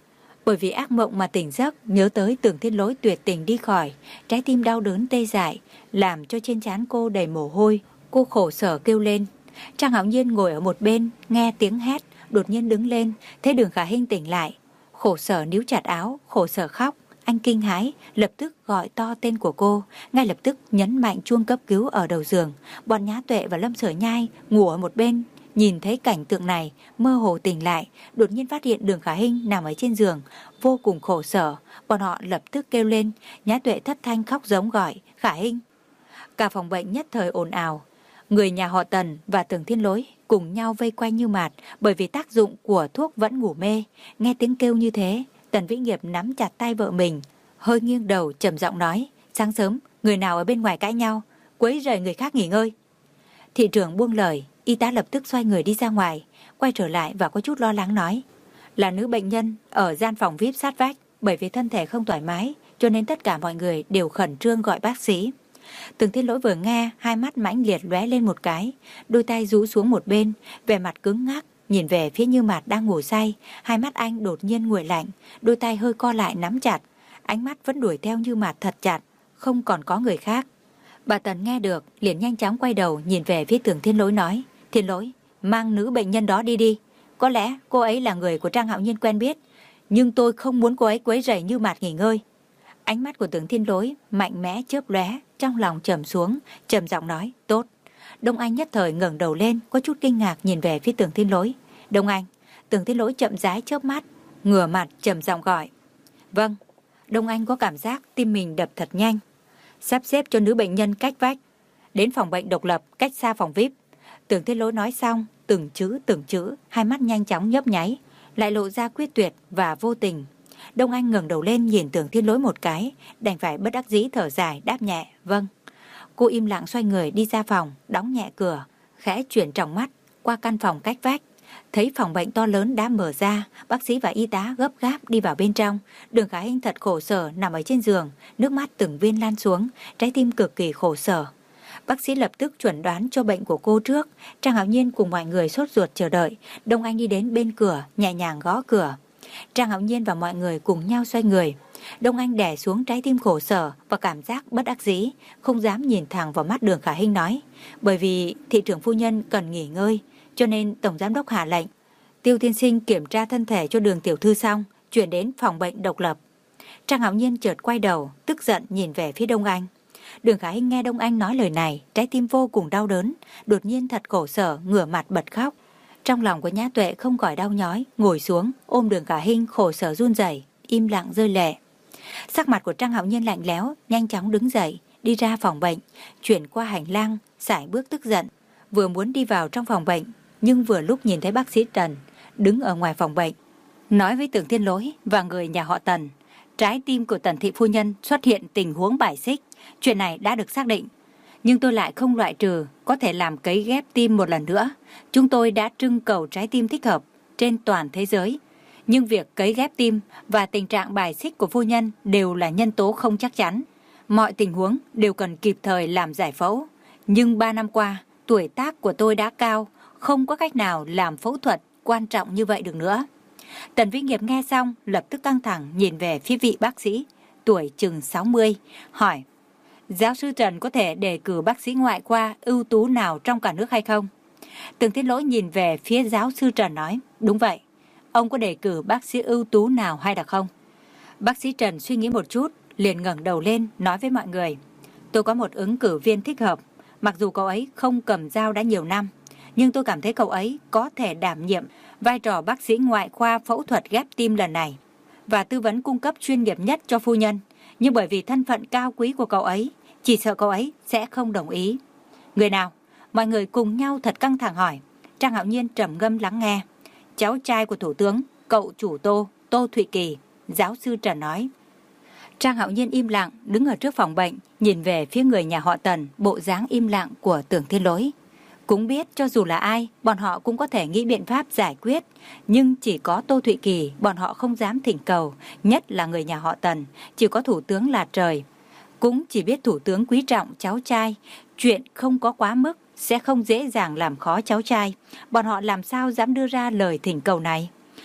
Bởi vì ác mộng mà tỉnh giấc, nhớ tới Tưởng Thiên Lỗi tuyệt tình đi khỏi, trái tim đau đớn tê dại, làm cho trên trán cô đầy mồ hôi. Cô khổ sở kêu lên. Trang Hạo Nhiên ngồi ở một bên, nghe tiếng hét, đột nhiên đứng lên, thấy Đường Khả Hinh tỉnh lại. Khổ sở níu chặt áo, khổ sở khóc. Anh kinh hãi, lập tức gọi to tên của cô, ngay lập tức nhấn mạnh chuông cấp cứu ở đầu giường. Bọn Nhã Tuệ và Lâm Sở Nhai ngủ ở một bên, nhìn thấy cảnh tượng này, mơ hồ tỉnh lại, đột nhiên phát hiện Đường Khả Hinh nằm ở trên giường, vô cùng khổ sở. Bọn họ lập tức kêu lên, Nhã Tuệ thất thanh khóc giống gọi, Khả Hinh. Cả phòng bệnh nhất thời ồn ào. Người nhà họ Tần và Tưởng Thiên Lỗi cùng nhau vây quanh Như Mạt, bởi vì tác dụng của thuốc vẫn ngủ mê. Nghe tiếng kêu như thế, Tần Vĩ Nghiệp nắm chặt tay vợ mình, hơi nghiêng đầu trầm giọng nói, sáng sớm người nào ở bên ngoài cãi nhau, quấy rầy người khác nghỉ ngơi. Thị trưởng buông lời, y tá lập tức xoay người đi ra ngoài, quay trở lại và có chút lo lắng nói, là nữ bệnh nhân ở gian phòng vi ai pi sát vách, bởi vì thân thể không thoải mái, cho nên tất cả mọi người đều khẩn trương gọi bác sĩ. Tưởng Thiên Lỗi vừa nghe, hai mắt mãnh liệt lóe lên một cái, đôi tay rũ xuống một bên, vẻ mặt cứng ngắc, nhìn về phía Như Mạt đang ngủ say. Hai mắt anh đột nhiên nguội lạnh, đôi tay hơi co lại nắm chặt, ánh mắt vẫn đuổi theo Như Mạt thật chặt, không còn có người khác. Bà Tần nghe được, liền nhanh chóng quay đầu nhìn về phía Tưởng Thiên Lỗi nói, Thiên Lỗi, mang nữ bệnh nhân đó đi đi. Có lẽ cô ấy là người của Trang Hạo Nhiên quen biết, nhưng tôi không muốn cô ấy quấy rầy Như Mạt nghỉ ngơi. Ánh mắt của Tưởng Thiên Lỗi mạnh mẽ chớp lóe, trong lòng trầm xuống, trầm giọng nói, tốt. Đông Anh nhất thời ngẩng đầu lên, có chút kinh ngạc nhìn về phía Tưởng Thiên Lỗi. Đông Anh. Tưởng Thiên Lỗi chậm rãi chớp mắt, ngửa mặt trầm giọng gọi. Vâng. Đông Anh có cảm giác tim mình đập thật nhanh. Sắp xếp cho nữ bệnh nhân cách vách, đến phòng bệnh độc lập cách xa phòng vi ai pi. Tưởng Thiên Lỗi nói xong, từng chữ từng chữ, hai mắt nhanh chóng nhấp nháy, lại lộ ra quyết tuyệt và vô tình. Đông Anh ngẩng đầu lên nhìn Tưởng Thiên Lỗi một cái, đành phải bất đắc dĩ thở dài đáp nhẹ, vâng. Cô im lặng xoay người đi ra phòng, đóng nhẹ cửa, khẽ chuyển tròng mắt qua căn phòng cách vách, thấy phòng bệnh to lớn đã mở ra, bác sĩ và y tá gấp gáp đi vào bên trong. Đường Khả Hinh thật khổ sở nằm ở trên giường, nước mắt từng viên lan xuống, trái tim cực kỳ khổ sở. Bác sĩ lập tức chuẩn đoán cho bệnh của cô trước. Trang Hạo Nhiên cùng mọi người sốt ruột chờ đợi. Đông Anh đi đến bên cửa, nhẹ nhàng gõ cửa. Trang Hạo Nhiên và mọi người cùng nhau xoay người. Đông Anh đè xuống trái tim khổ sở và cảm giác bất đắc dĩ, không dám nhìn thẳng vào mắt Đường Khả Hinh nói, bởi vì thị trưởng phu nhân cần nghỉ ngơi, cho nên tổng giám đốc hạ lệnh Tiêu tiên sinh kiểm tra thân thể cho Đường tiểu thư xong, chuyển đến phòng bệnh độc lập. Trang Hạo Nhiên chợt quay đầu, tức giận nhìn về phía Đông Anh. Đường Khả Hinh nghe Đông Anh nói lời này, trái tim vô cùng đau đớn, đột nhiên thật khổ sở, ngửa mặt bật khóc. Trong lòng của Nhã Tuệ không khỏi đau nhói, ngồi xuống ôm Đường Khả Hinh khổ sở run rẩy, im lặng rơi lệ. Sắc mặt của Trang Hạo Nhiên lạnh lẽo, nhanh chóng đứng dậy, đi ra phòng bệnh, chuyển qua hành lang, sải bước tức giận, vừa muốn đi vào trong phòng bệnh, nhưng vừa lúc nhìn thấy bác sĩ Trần đứng ở ngoài phòng bệnh, nói với Tưởng Thiên Lỗi và người nhà họ Tần, trái tim của Tần thị phu nhân xuất hiện tình huống bài xích, chuyện này đã được xác định, nhưng tôi lại không loại trừ có thể làm cấy ghép tim một lần nữa. Chúng tôi đã trưng cầu trái tim thích hợp trên toàn thế giới, nhưng việc cấy ghép tim và tình trạng bài xích của phu nhân đều là nhân tố không chắc chắn. Mọi tình huống đều cần kịp thời làm giải phẫu, nhưng ba năm qua tuổi tác của tôi đã cao, không có cách nào làm phẫu thuật quan trọng như vậy được nữa. Tần Vĩ Nghiệp nghe xong lập tức căng thẳng nhìn về phía vị bác sĩ tuổi chừng sáu mươi, hỏi, giáo sư Trần có thể đề cử bác sĩ ngoại khoa ưu tú nào trong cả nước hay không? Tưởng Thiên Lỗi nhìn về phía giáo sư Trần nói, đúng vậy, ông có đề cử bác sĩ ưu tú nào hay là không? Bác sĩ Trần suy nghĩ một chút, liền ngẩng đầu lên nói với mọi người, tôi có một ứng cử viên thích hợp, mặc dù cậu ấy không cầm dao đã nhiều năm, nhưng tôi cảm thấy cậu ấy có thể đảm nhiệm vai trò bác sĩ ngoại khoa phẫu thuật ghép tim lần này và tư vấn cung cấp chuyên nghiệp nhất cho phu nhân, nhưng bởi vì thân phận cao quý của cậu ấy, chỉ sợ cậu ấy sẽ không đồng ý. Người nào? Mọi người cùng nhau thật căng thẳng hỏi. Trang Hạo Nhiên trầm ngâm lắng nghe. Cháu trai của thủ tướng, cậu chủ Tô, Tô Thụy Kỳ, giáo sư Trần nói. Trang Hạo Nhiên im lặng đứng ở trước phòng bệnh, nhìn về phía người nhà họ Tần, bộ dáng im lặng của Tưởng Thiên Lỗi. Cũng biết cho dù là ai, bọn họ cũng có thể nghĩ biện pháp giải quyết, nhưng chỉ có Tô Thụy Kỳ bọn họ không dám thỉnh cầu, nhất là người nhà họ Tần, chỉ có thủ tướng là trời. Cũng chỉ biết thủ tướng quý trọng cháu trai, chuyện không có quá mức sẽ không dễ dàng làm khó cháu trai, bọn họ làm sao dám đưa ra lời thỉnh cầu này.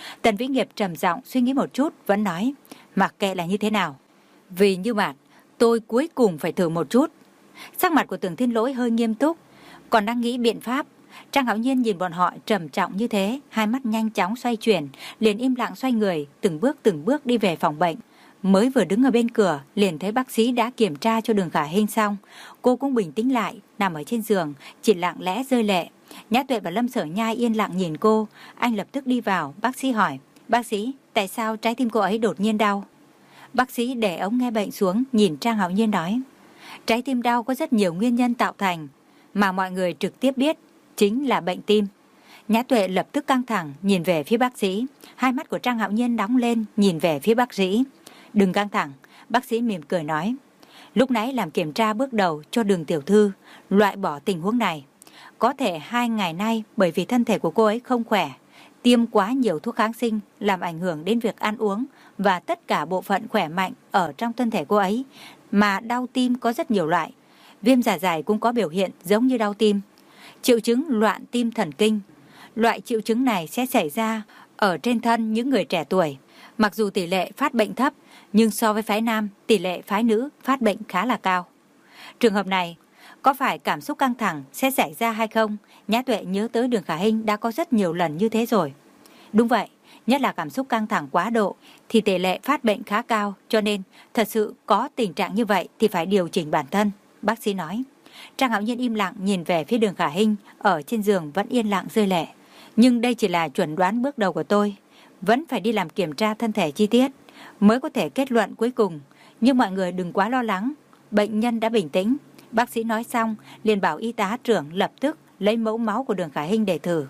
Tần Vĩ Nghiệp trầm giọng suy nghĩ một chút, vẫn nói, mặc kệ là như thế nào, vì Như Mạt, tôi cuối cùng phải thử một chút. Sắc mặt của Tưởng Thiên Lỗi hơi nghiêm túc, còn đang nghĩ biện pháp. Trang Hạo Nhiên nhìn bọn họ trầm trọng như thế, hai mắt nhanh chóng xoay chuyển, liền im lặng xoay người, từng bước từng bước đi về phòng bệnh. Mới vừa đứng ở bên cửa, liền thấy bác sĩ đã kiểm tra cho Đường Khả Hinh xong. Cô cũng bình tĩnh lại, nằm ở trên giường, chỉ lặng lẽ rơi lệ. Nhã Tuệ và Lâm Sở Nhai yên lặng nhìn cô. Anh lập tức đi vào, bác sĩ hỏi, bác sĩ, tại sao trái tim cô ấy đột nhiên đau? Bác sĩ để ống nghe bệnh xuống, nhìn Trang Hạo Nhiên nói, trái tim đau có rất nhiều nguyên nhân tạo thành, mà mọi người trực tiếp biết chính là bệnh tim. Nhã Tuệ lập tức căng thẳng nhìn về phía bác sĩ. Hai mắt của Trang Hạo Nhiên nóng lên nhìn về phía bác sĩ. Đừng căng thẳng, bác sĩ mỉm cười nói, lúc nãy làm kiểm tra bước đầu cho Đường tiểu thư, loại bỏ tình huống này. Có thể hai ngày nay bởi vì thân thể của cô ấy không khỏe, tiêm quá nhiều thuốc kháng sinh làm ảnh hưởng đến việc ăn uống và tất cả bộ phận khỏe mạnh ở trong thân thể cô ấy, mà đau tim có rất nhiều loại. Viêm dạ dày cũng có biểu hiện giống như đau tim. Triệu chứng loạn tim thần kinh. Loại triệu chứng này sẽ xảy ra ở trên thân những người trẻ tuổi. Mặc dù tỷ lệ phát bệnh thấp, nhưng so với phái nam, tỷ lệ phái nữ phát bệnh khá là cao. Trường hợp này, có phải cảm xúc căng thẳng sẽ xảy ra hay không? Nhã Tuệ nhớ tới Đường Khả Hinh đã có rất nhiều lần như thế rồi. Đúng vậy, nhất là cảm xúc căng thẳng quá độ thì tỷ lệ phát bệnh khá cao, cho nên thật sự có tình trạng như vậy thì phải điều chỉnh bản thân, bác sĩ nói. Trang Hạo Nhiên im lặng nhìn về phía Đường Khả Hinh ở trên giường vẫn yên lặng rơi lệ. Nhưng đây chỉ là chuẩn đoán bước đầu của tôi, vẫn phải đi làm kiểm tra thân thể chi tiết mới có thể kết luận cuối cùng. Nhưng mọi người đừng quá lo lắng, bệnh nhân đã bình tĩnh. Bác sĩ nói xong liền bảo y tá trưởng lập tức lấy mẫu máu của Đường Khả Hinh để thử.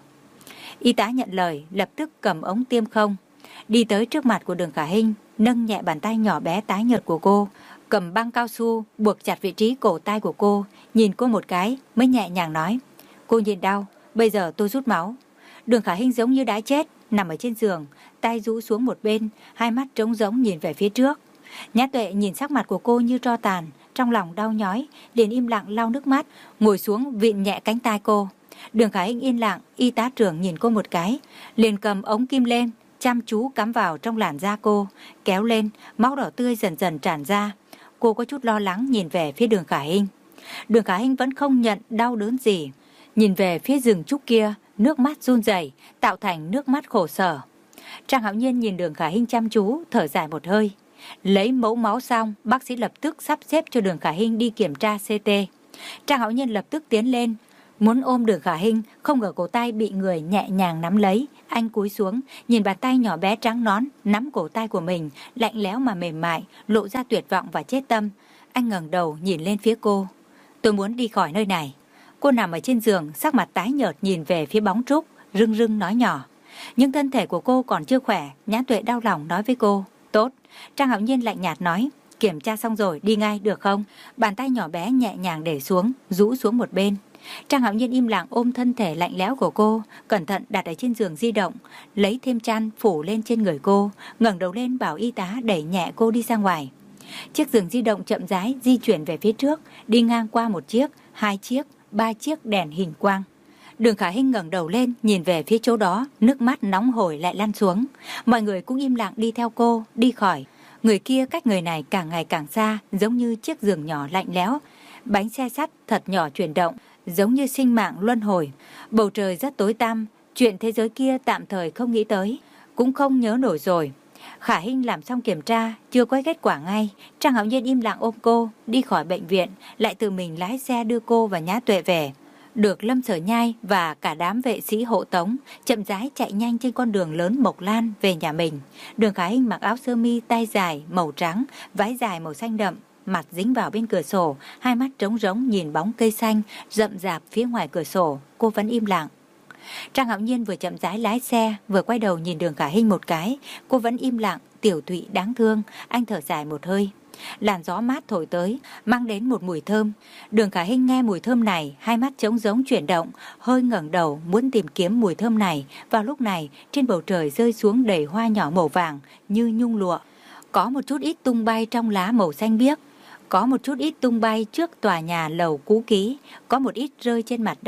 Y tá nhận lời, lập tức cầm ống tiêm không, đi tới trước mặt của Đường Khả Hinh, nâng nhẹ bàn tay nhỏ bé tái nhợt của cô, cầm băng cao su buộc chặt vị trí cổ tay của cô, nhìn cô một cái mới nhẹ nhàng nói, cô nhìn đau, bây giờ tôi rút máu. Đường Khả Hinh giống như đã chết, nằm ở trên giường, tay rũ xuống một bên, hai mắt trống rỗng nhìn về phía trước. Nhã Tuệ nhìn sắc mặt của cô như tro tàn, trong lòng đau nhói, liền im lặng lau nước mắt, ngồi xuống vịn nhẹ cánh tay cô. Đường Khả Hinh yên lặng, y tá trưởng nhìn cô một cái, liền cầm ống kim lên, chăm chú cắm vào trong làn da cô, kéo lên, máu đỏ tươi dần dần tràn ra. Cô có chút lo lắng nhìn về phía Đường Khả Hinh. Đường Khả Hinh vẫn không nhận đau đớn gì, nhìn về phía rừng trúc kia, nước mắt run rẩy, tạo thành nước mắt khổ sở. Trang Hạo Nhiên nhìn Đường Khả Hinh chăm chú, thở dài một hơi. Lấy mẫu máu xong, bác sĩ lập tức sắp xếp cho Đường Khả Hinh đi kiểm tra xê tê. Trang Hạo Nhiên lập tức tiến lên, muốn ôm Đường Khả Hinh, không ngờ cổ tay bị người nhẹ nhàng nắm lấy. Anh cúi xuống, nhìn bàn tay nhỏ bé trắng nõn nắm cổ tay của mình, lạnh lẽo mà mềm mại, lộ ra tuyệt vọng và chết tâm. Anh ngẩng đầu nhìn lên phía cô. Tôi muốn đi khỏi nơi này. Cô nằm ở trên giường, sắc mặt tái nhợt nhìn về phía bóng trúc, rưng rưng nói nhỏ. Nhưng thân thể của cô còn chưa khỏe. Nhã Tuệ đau lòng nói với cô, tốt. Trang Hạo Nhiên lạnh nhạt nói, kiểm tra xong rồi đi ngay được không? Bàn tay nhỏ bé nhẹ nhàng để xuống, rũ xuống một bên. Trang Hạo Nhiên im lặng ôm thân thể lạnh lẽo của cô, cẩn thận đặt ở trên giường di động, lấy thêm chăn phủ lên trên người cô, ngẩng đầu lên bảo y tá đẩy nhẹ cô đi ra ngoài. Chiếc giường di động chậm rãi di chuyển về phía trước, đi ngang qua một chiếc, hai chiếc, ba chiếc đèn hình quang. Đường Khả Hinh ngẩng đầu lên nhìn về phía chỗ đó, nước mắt nóng hổi lại lăn xuống. Mọi người cũng im lặng đi theo cô, đi khỏi. Người kia cách người này càng ngày càng xa, giống như chiếc giường nhỏ lạnh lẽo. Bánh xe sắt thật nhỏ chuyển động, giống như sinh mạng luân hồi. Bầu trời rất tối tăm, chuyện thế giới kia tạm thời không nghĩ tới, cũng không nhớ nổi rồi. Khả Hinh làm xong kiểm tra, chưa có kết quả ngay. Trang Hạo Nhiên im lặng ôm cô, đi khỏi bệnh viện, lại tự mình lái xe đưa cô và Nhã Tuệ về. Được Lâm Sở Nhai và cả đám vệ sĩ hộ tống, chậm rãi chạy nhanh trên con đường lớn Mộc Lan về nhà mình. Đường Khả Hinh mặc áo sơ mi tay dài màu trắng, váy dài màu xanh đậm, mặt dính vào bên cửa sổ, hai mắt trống rỗng nhìn bóng cây xanh rậm rạp phía ngoài cửa sổ. Cô vẫn im lặng. Trang Hạo Nhiên vừa chậm rãi lái xe, vừa quay đầu nhìn Đường Khả Hinh một cái. Cô vẫn im lặng, tiểu tụy đáng thương. Anh thở dài một hơi. Làn gió mát thổi tới, mang đến một mùi thơm. Đường Khả Hinh nghe mùi thơm này, hai mắt trống rỗng chuyển động, hơi ngẩng đầu muốn tìm kiếm mùi thơm này. Vào lúc này, trên bầu trời rơi xuống đầy hoa nhỏ màu vàng như nhung lụa. Có một chút ít tung bay trong lá màu xanh biếc, có một chút ít tung bay trước tòa nhà lầu cũ kỹ, có một ít rơi trên mặt đất,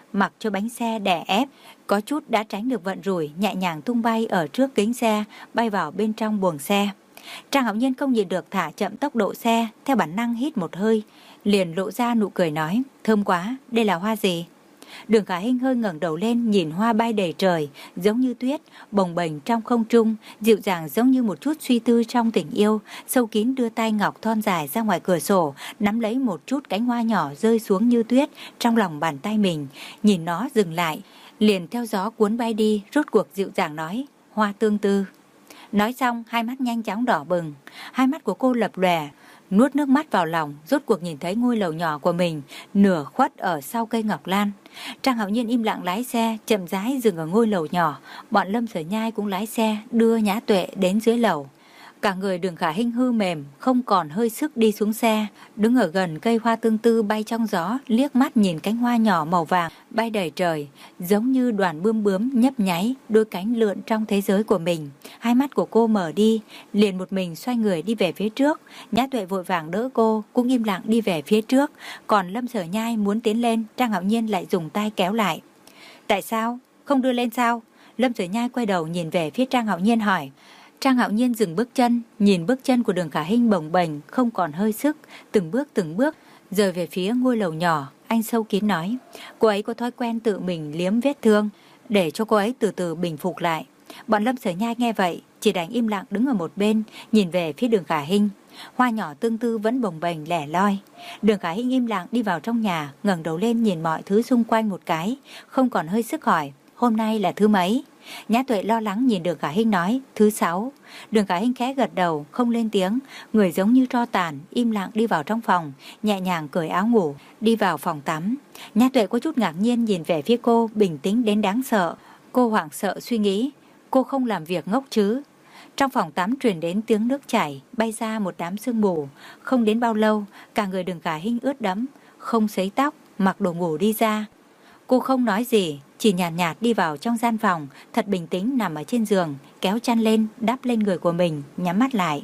mặc cho bánh xe đè ép, có chút đã tránh được vận rủi, nhẹ nhàng tung bay ở trước kính xe, bay vào bên trong buồng xe. Trang Hạo Nhiên không nhịn được thả chậm tốc độ xe, theo bản năng hít một hơi, liền lộ ra nụ cười nói, thơm quá, đây là hoa gì? Đường Khả Hinh hơi ngẩng đầu lên nhìn hoa bay đầy trời, giống như tuyết, bồng bềnh trong không trung, dịu dàng giống như một chút suy tư trong tình yêu, sâu kín đưa tay ngọc thon dài ra ngoài cửa sổ, nắm lấy một chút cánh hoa nhỏ rơi xuống như tuyết trong lòng bàn tay mình, nhìn nó dừng lại, liền theo gió cuốn bay đi, rốt cuộc dịu dàng nói, hoa tương tư. Nói xong, hai mắt nhanh chóng đỏ bừng, hai mắt của cô lập lòe, nuốt nước mắt vào lòng, rốt cuộc nhìn thấy ngôi lầu nhỏ của mình, nửa khuất ở sau cây ngọc lan. Trang Hạo Nhiên im lặng lái xe, chậm rãi dừng ở ngôi lầu nhỏ, bọn Lâm Sở Nhai cũng lái xe, đưa Nhã Tuệ đến dưới lầu. Cả người Đường Khả Hinh hư mềm, không còn hơi sức đi xuống xe, đứng ở gần cây hoa tương tư bay trong gió, liếc mắt nhìn cánh hoa nhỏ màu vàng bay đầy trời, giống như đoàn bướm bướm nhấp nháy, đôi cánh lượn trong thế giới của mình. Hai mắt của cô mở đi, liền một mình xoay người đi về phía trước. Nhã Tuệ vội vàng đỡ cô, cũng im lặng đi về phía trước. Còn Lâm Sở Nhai muốn tiến lên, Trang Hạo Nhiên lại dùng tay kéo lại. Tại sao? Không đưa lên sao? Lâm Sở Nhai quay đầu nhìn về phía Trang Hạo Nhiên hỏi. Trang Hạo Nhiên dừng bước chân, nhìn bước chân của Đường Khả Hinh bồng bềnh, không còn hơi sức, từng bước từng bước rời về phía ngôi lầu nhỏ. Anh sâu kín nói, cô ấy có thói quen tự mình liếm vết thương, để cho cô ấy từ từ bình phục lại. Bọn Lâm Sở Nhai nghe vậy, chỉ đành im lặng đứng ở một bên, nhìn về phía Đường Khả Hinh. Hoa nhỏ tương tư vẫn bồng bềnh lẻ loi. Đường Khả Hinh im lặng đi vào trong nhà, ngẩng đầu lên nhìn mọi thứ xung quanh một cái, không còn hơi sức hỏi, hôm nay là thứ mấy? Nhã Tuệ lo lắng nhìn Đường Khả Hinh nói, thứ sáu. Đường Khả Hinh khẽ gật đầu, không lên tiếng, người giống như tro tàn, im lặng đi vào trong phòng, nhẹ nhàng cởi áo ngủ, đi vào phòng tắm. Nhã Tuệ có chút ngạc nhiên nhìn về phía cô, bình tĩnh đến đáng sợ. Cô hoảng sợ suy nghĩ, cô không làm việc ngốc chứ? Trong phòng tắm truyền đến tiếng nước chảy, bay ra một đám sương mù. Không đến bao lâu, cả người Đường Khả Hinh ướt đẫm, không sấy tóc, mặc đồ ngủ đi ra. Cô không nói gì, chỉ nhàn nhạt, nhạt đi vào trong gian phòng, thật bình tĩnh nằm ở trên giường, kéo chăn lên, đắp lên người của mình, nhắm mắt lại.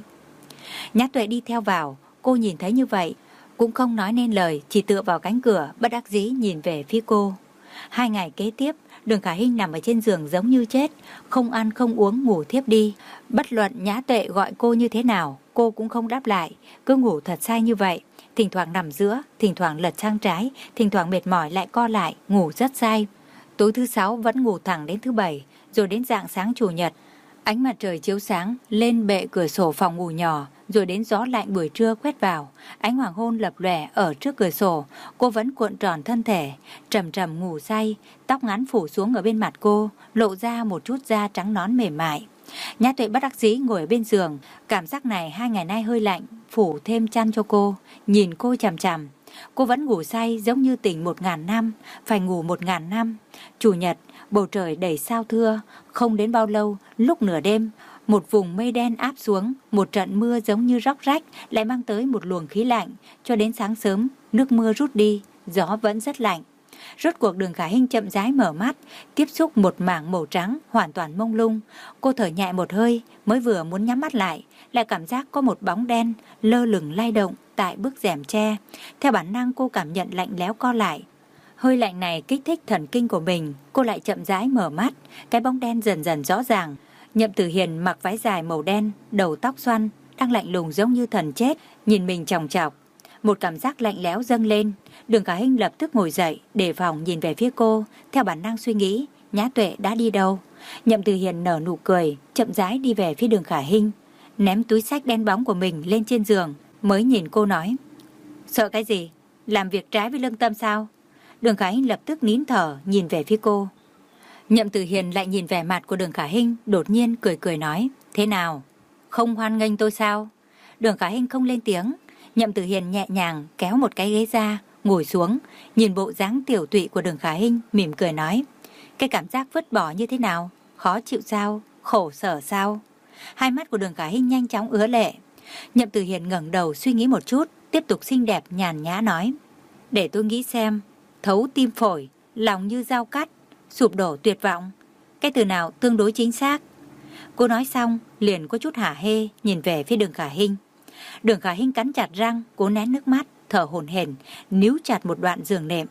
Nhã Tuệ đi theo vào, cô nhìn thấy như vậy, cũng không nói nên lời, chỉ tựa vào cánh cửa, bất đắc dĩ nhìn về phía cô. Hai ngày kế tiếp, Đường Khả Hinh nằm ở trên giường giống như chết, không ăn không uống ngủ thiếp đi. Bất luận Nhã Tuệ gọi cô như thế nào, cô cũng không đáp lại, cứ ngủ thật say như vậy. Thỉnh thoảng nằm giữa, thỉnh thoảng lật sang trái, thỉnh thoảng mệt mỏi lại co lại, ngủ rất say. Tối thứ sáu vẫn ngủ thẳng đến thứ bảy, rồi đến rạng sáng chủ nhật. Ánh mặt trời chiếu sáng lên bệ cửa sổ phòng ngủ nhỏ, rồi đến gió lạnh buổi trưa quét vào. Ánh hoàng hôn lập lòe ở trước cửa sổ, cô vẫn cuộn tròn thân thể, trầm trầm ngủ say, tóc ngắn phủ xuống ở bên mặt cô, lộ ra một chút da trắng nõn mềm mại. Nhã Tuệ bất đắc dĩ ngồi ở bên giường, cảm giác này hai ngày nay hơi lạnh, phủ thêm chăn cho cô, nhìn cô chằm chằm. Cô vẫn ngủ say giống như tỉnh một ngàn năm, phải ngủ một ngàn năm. Chủ nhật, bầu trời đầy sao thưa, không đến bao lâu, lúc nửa đêm, một vùng mây đen áp xuống, một trận mưa giống như róc rách, lại mang tới một luồng khí lạnh. Cho đến sáng sớm, nước mưa rút đi, gió vẫn rất lạnh. Rốt cuộc Đường Khả Hinh chậm rãi mở mắt, tiếp xúc một mảng màu trắng hoàn toàn mông lung. Cô thở nhẹ một hơi, mới vừa muốn nhắm mắt lại, lại cảm giác có một bóng đen lơ lửng lay động tại bức rèm tre. Theo bản năng cô cảm nhận lạnh lẽo co lại. Hơi lạnh này kích thích thần kinh của mình, cô lại chậm rãi mở mắt, cái bóng đen dần dần rõ ràng. Nhậm Tử Hiền mặc váy dài màu đen, đầu tóc xoăn, đang lạnh lùng giống như thần chết, nhìn mình chòng chọc. Một cảm giác lạnh lẽo dâng lên, Đường Khả Hinh lập tức ngồi dậy, đề phòng nhìn về phía cô, theo bản năng suy nghĩ, Nhã Tuệ đã đi đâu? Nhậm Tử Hiền nở nụ cười, chậm rãi đi về phía Đường Khả Hinh, ném túi xách đen bóng của mình lên trên giường, mới nhìn cô nói, sợ cái gì? Làm việc trái với lương tâm sao? Đường Khả Hinh lập tức nín thở, nhìn về phía cô. Nhậm Tử Hiền lại nhìn vẻ mặt của Đường Khả Hinh, đột nhiên cười cười nói, thế nào? Không hoan nghênh tôi sao? Đường Khả Hinh không lên tiếng. Nhậm Tử Hiền nhẹ nhàng kéo một cái ghế ra, ngồi xuống, nhìn bộ dáng tiểu tụy của Đường Khả Hinh, mỉm cười nói, cái cảm giác vứt bỏ như thế nào? Khó chịu sao? Khổ sở sao? Hai mắt của Đường Khả Hinh nhanh chóng ứa lệ. Nhậm Tử Hiền ngẩng đầu suy nghĩ một chút, tiếp tục xinh đẹp nhàn nhã nói, để tôi nghĩ xem, thấu tim phổi, lòng như dao cắt, sụp đổ tuyệt vọng, cái từ nào tương đối chính xác? Cô nói xong liền có chút hả hê nhìn về phía Đường Khả Hinh. Đường Khả Hinh cắn chặt răng, cố nén nước mắt, thở hổn hển, níu chặt một đoạn giường nệm.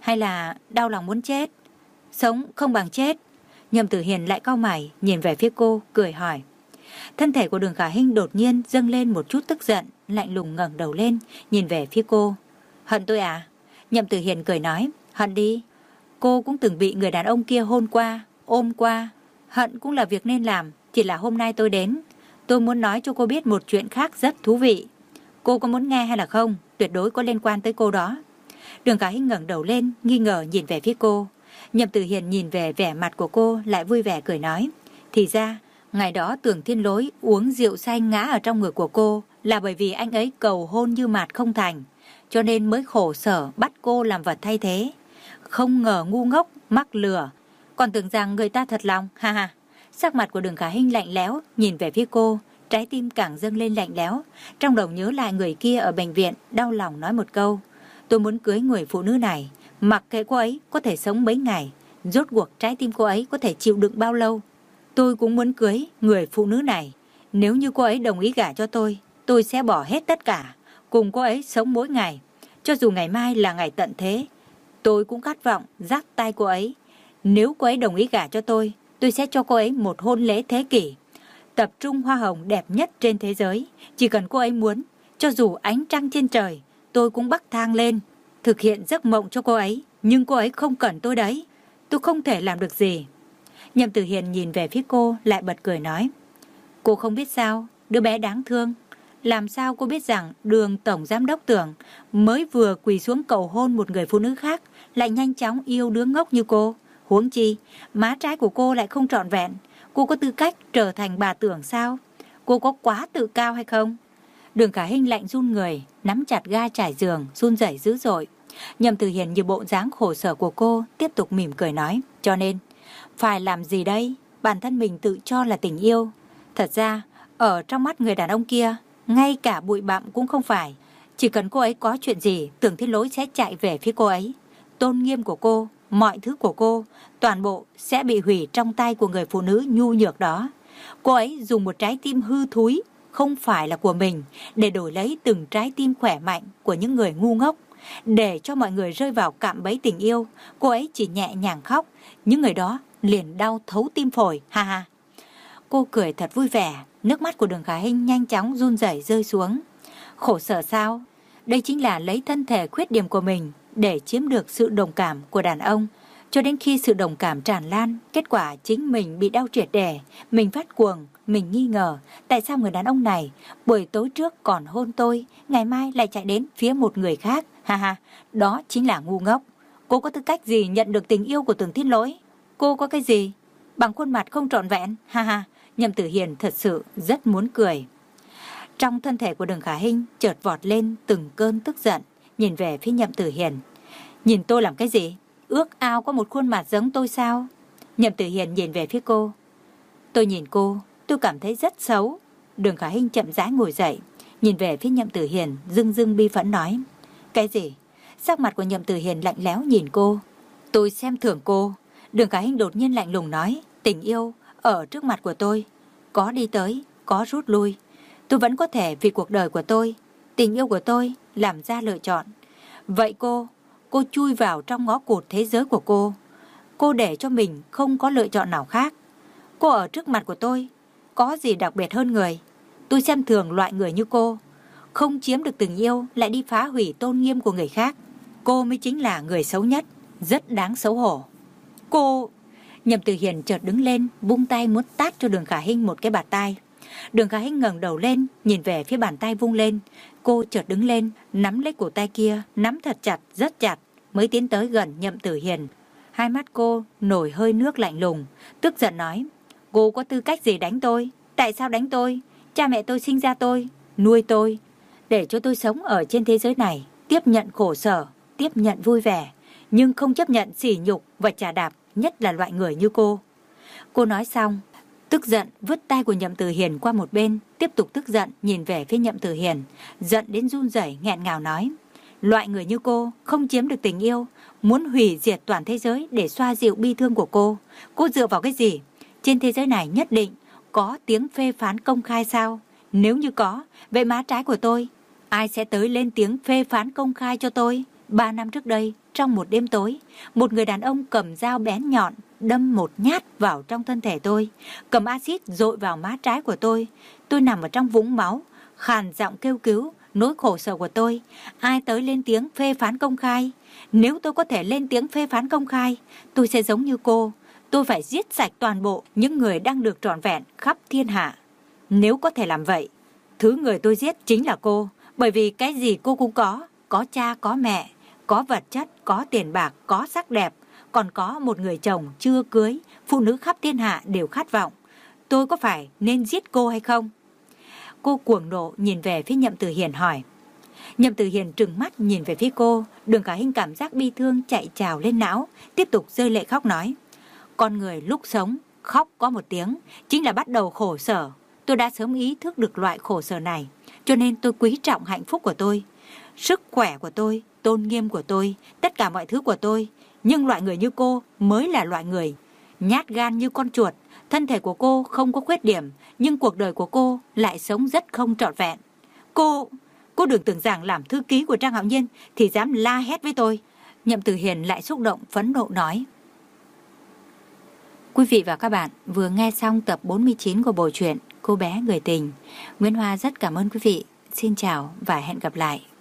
hay là đau lòng muốn chết? Sống không bằng chết. Nhậm Tử Hiền lại cau mày nhìn về phía cô, cười hỏi. Thân thể của Đường Khả Hinh đột nhiên dâng lên một chút tức giận, lạnh lùng ngẩng đầu lên, nhìn về phía cô. Hận tôi à? Nhậm Tử Hiền cười nói, hận đi. Cô cũng từng bị người đàn ông kia hôn qua, ôm qua. Hận cũng là việc nên làm, chỉ là hôm nay tôi đến. Tôi muốn nói cho cô biết một chuyện khác rất thú vị. Cô có muốn nghe hay là không? Tuyệt đối có liên quan tới cô đó. Đường Khả Hinh ngẩng đầu lên, nghi ngờ nhìn về phía cô. Nhậm Tử Hiền nhìn về vẻ mặt của cô, lại vui vẻ cười nói. Thì ra, ngày đó Tưởng Thiên Lỗi uống rượu say ngã ở trong ngực của cô là bởi vì anh ấy cầu hôn Như Mạt không thành, cho nên mới khổ sở bắt cô làm vật thay thế. Không ngờ ngu ngốc, mắc lừa, còn tưởng rằng người ta thật lòng, ha ha. Sắc mặt của Đường Khả Hinh lạnh lẽo, nhìn về phía cô, trái tim càng dâng lên lạnh lẽo. Trong đầu nhớ lại người kia ở bệnh viện, đau lòng nói một câu. Tôi muốn cưới người phụ nữ này, mặc kệ cô ấy có thể sống mấy ngày, rốt cuộc trái tim cô ấy có thể chịu đựng bao lâu. Tôi cũng muốn cưới người phụ nữ này. Nếu như cô ấy đồng ý gả cho tôi, tôi sẽ bỏ hết tất cả, cùng cô ấy sống mỗi ngày. Cho dù ngày mai là ngày tận thế, tôi cũng khát vọng dắt tay cô ấy. Nếu cô ấy đồng ý gả cho tôi, tôi sẽ cho cô ấy một hôn lễ thế kỷ. Tập trung hoa hồng đẹp nhất trên thế giới. Chỉ cần cô ấy muốn, cho dù ánh trăng trên trời, tôi cũng bắc thang lên, thực hiện giấc mộng cho cô ấy. Nhưng cô ấy không cần tôi đấy. Tôi không thể làm được gì. Nhậm Tử Hiền nhìn về phía cô, lại bật cười nói. Cô không biết sao, đứa bé đáng thương. Làm sao cô biết rằng Đường tổng giám đốc Tưởng mới vừa quỳ xuống cầu hôn một người phụ nữ khác, lại nhanh chóng yêu đứa ngốc như cô. Huống chi, má trái của cô lại không trọn vẹn. Cô có tư cách trở thành bà Tưởng sao? Cô có quá tự cao hay không? Đường Khả Hinh lạnh run người, nắm chặt ga trải giường, run rẩy dữ dội. Nhậm Tử Hiền như bộ dáng khổ sở của cô, tiếp tục mỉm cười nói. Cho nên, phải làm gì đây? Bản thân mình tự cho là tình yêu. Thật ra, ở trong mắt người đàn ông kia, ngay cả bụi bặm cũng không phải. Chỉ cần cô ấy có chuyện gì, Tưởng Thiên Lỗi sẽ chạy về phía cô ấy. Tôn nghiêm của cô, mọi thứ của cô, toàn bộ sẽ bị hủy trong tay của người phụ nữ nhu nhược đó. Cô ấy dùng một trái tim hư thúi, không phải là của mình, để đổi lấy từng trái tim khỏe mạnh của những người ngu ngốc. Để cho mọi người rơi vào cạm bẫy tình yêu, cô ấy chỉ nhẹ nhàng khóc, những người đó liền đau thấu tim phổi, ha ha. Cô cười thật vui vẻ, nước mắt của Đường Khả Hinh nhanh chóng run rẩy rơi xuống. Khổ sở sao? Đây chính là lấy thân thể khuyết điểm của mình để chiếm được sự đồng cảm của đàn ông. Cho đến khi sự đồng cảm tràn lan, kết quả chính mình bị đau triệt để, mình phát cuồng, mình nghi ngờ. Tại sao người đàn ông này buổi tối trước còn hôn tôi, ngày mai lại chạy đến phía một người khác? Ha ha, đó chính là ngu ngốc. Cô có tư cách gì nhận được tình yêu của Tưởng Thiên Lỗi? Cô có cái gì? Bằng khuôn mặt không trọn vẹn? Ha ha, Nhậm Tử Hiền thật sự rất muốn cười. Trong thân thể của Đường Khả Hinh chợt vọt lên từng cơn tức giận, nhìn về phía Nhậm Tử Hiền. Nhìn tôi làm cái gì? Ước ao có một khuôn mặt giống tôi sao? Nhậm Tử Hiền nhìn về phía cô. Tôi nhìn cô, tôi cảm thấy rất xấu. Đường Khả Hinh chậm rãi ngồi dậy, nhìn về phía Nhậm Tử Hiền, dưng dưng bi phẫn nói. Cái gì? Sắc mặt của Nhậm Tử Hiền lạnh lẽo nhìn cô. Tôi xem thường cô. Đường Khả Hinh đột nhiên lạnh lùng nói. Tình yêu ở trước mặt của tôi, có đi tới, có rút lui. Tôi vẫn có thể vì cuộc đời của tôi, tình yêu của tôi làm ra lựa chọn. Vậy cô, cô chui vào trong ngõ cụt thế giới của cô. Cô để cho mình không có lựa chọn nào khác. Cô ở trước mặt của tôi, có gì đặc biệt hơn người? Tôi xem thường loại người như cô. Không chiếm được tình yêu lại đi phá hủy tôn nghiêm của người khác. Cô mới chính là người xấu nhất, rất đáng xấu hổ. Cô... Nhậm Tử Hiền chợt đứng lên, vung tay muốn tát cho Đường Khả Hinh một cái bạt tai. Đường Khả Hinh ngẩng đầu lên, nhìn về phía bàn tay vung lên. Cô chợt đứng lên, nắm lấy cổ tay kia, nắm thật chặt, rất chặt, mới tiến tới gần Nhậm Tử Hiền. Hai mắt cô nổi hơi nước lạnh lùng, tức giận nói. Cô có tư cách gì đánh tôi? Tại sao đánh tôi? Cha mẹ tôi sinh ra tôi, nuôi tôi, để cho tôi sống ở trên thế giới này, tiếp nhận khổ sở, tiếp nhận vui vẻ, nhưng không chấp nhận sỉ nhục và chà đạp, nhất là loại người như cô. Cô nói xong, tức giận vứt tay của Nhậm Tử Hiền qua một bên, tiếp tục tức giận nhìn về phía Nhậm Tử Hiền, giận đến run rẩy nghẹn ngào nói. Loại người như cô không chiếm được tình yêu, muốn hủy diệt toàn thế giới để xoa dịu bi thương của cô. Cô dựa vào cái gì? Trên thế giới này nhất định có tiếng phê phán công khai sao? Nếu như có, vậy má trái của tôi, ai sẽ tới lên tiếng phê phán công khai cho tôi? Ba năm trước đây, trong một đêm tối, một người đàn ông cầm dao bén nhọn đâm một nhát vào trong thân thể tôi, cầm axit dội vào má trái của tôi. Tôi nằm ở trong vũng máu, khàn giọng kêu cứu. Nỗi khổ sở của tôi, ai tới lên tiếng phê phán công khai? Nếu tôi có thể lên tiếng phê phán công khai, tôi sẽ giống như cô. Tôi phải giết sạch toàn bộ những người đang được trọn vẹn khắp thiên hạ. Nếu có thể làm vậy, thứ người tôi giết chính là cô. Bởi vì cái gì cô cũng có. Có cha, có mẹ, có vật chất, có tiền bạc, có sắc đẹp. Còn có một người chồng chưa cưới, phụ nữ khắp thiên hạ đều khát vọng. Tôi có phải nên giết cô hay không? Cô cuồng nộ nhìn về phía Nhậm Tử Hiền hỏi. Nhậm Tử Hiền trừng mắt nhìn về phía cô. Đường Khả Hinh cảm giác bi thương chạy trào lên não, tiếp tục rơi lệ khóc nói. Con người lúc sống, khóc có một tiếng, chính là bắt đầu khổ sở. Tôi đã sớm ý thức được loại khổ sở này, cho nên tôi quý trọng hạnh phúc của tôi, sức khỏe của tôi, tôn nghiêm của tôi, tất cả mọi thứ của tôi. Nhưng loại người như cô mới là loại người nhát gan như con chuột. Thân thể của cô không có khuyết điểm, nhưng cuộc đời của cô lại sống rất không trọn vẹn. Cô, cô đừng tưởng rằng làm thư ký của Trang Hạo Nhiên thì dám la hét với tôi. Nhậm Tử Hiền lại xúc động phẫn nộ nói. Quý vị và các bạn vừa nghe xong tập bốn mươi chín của bộ truyện Cô bé người tình. Nguyễn Hoa rất cảm ơn quý vị. Xin chào và hẹn gặp lại.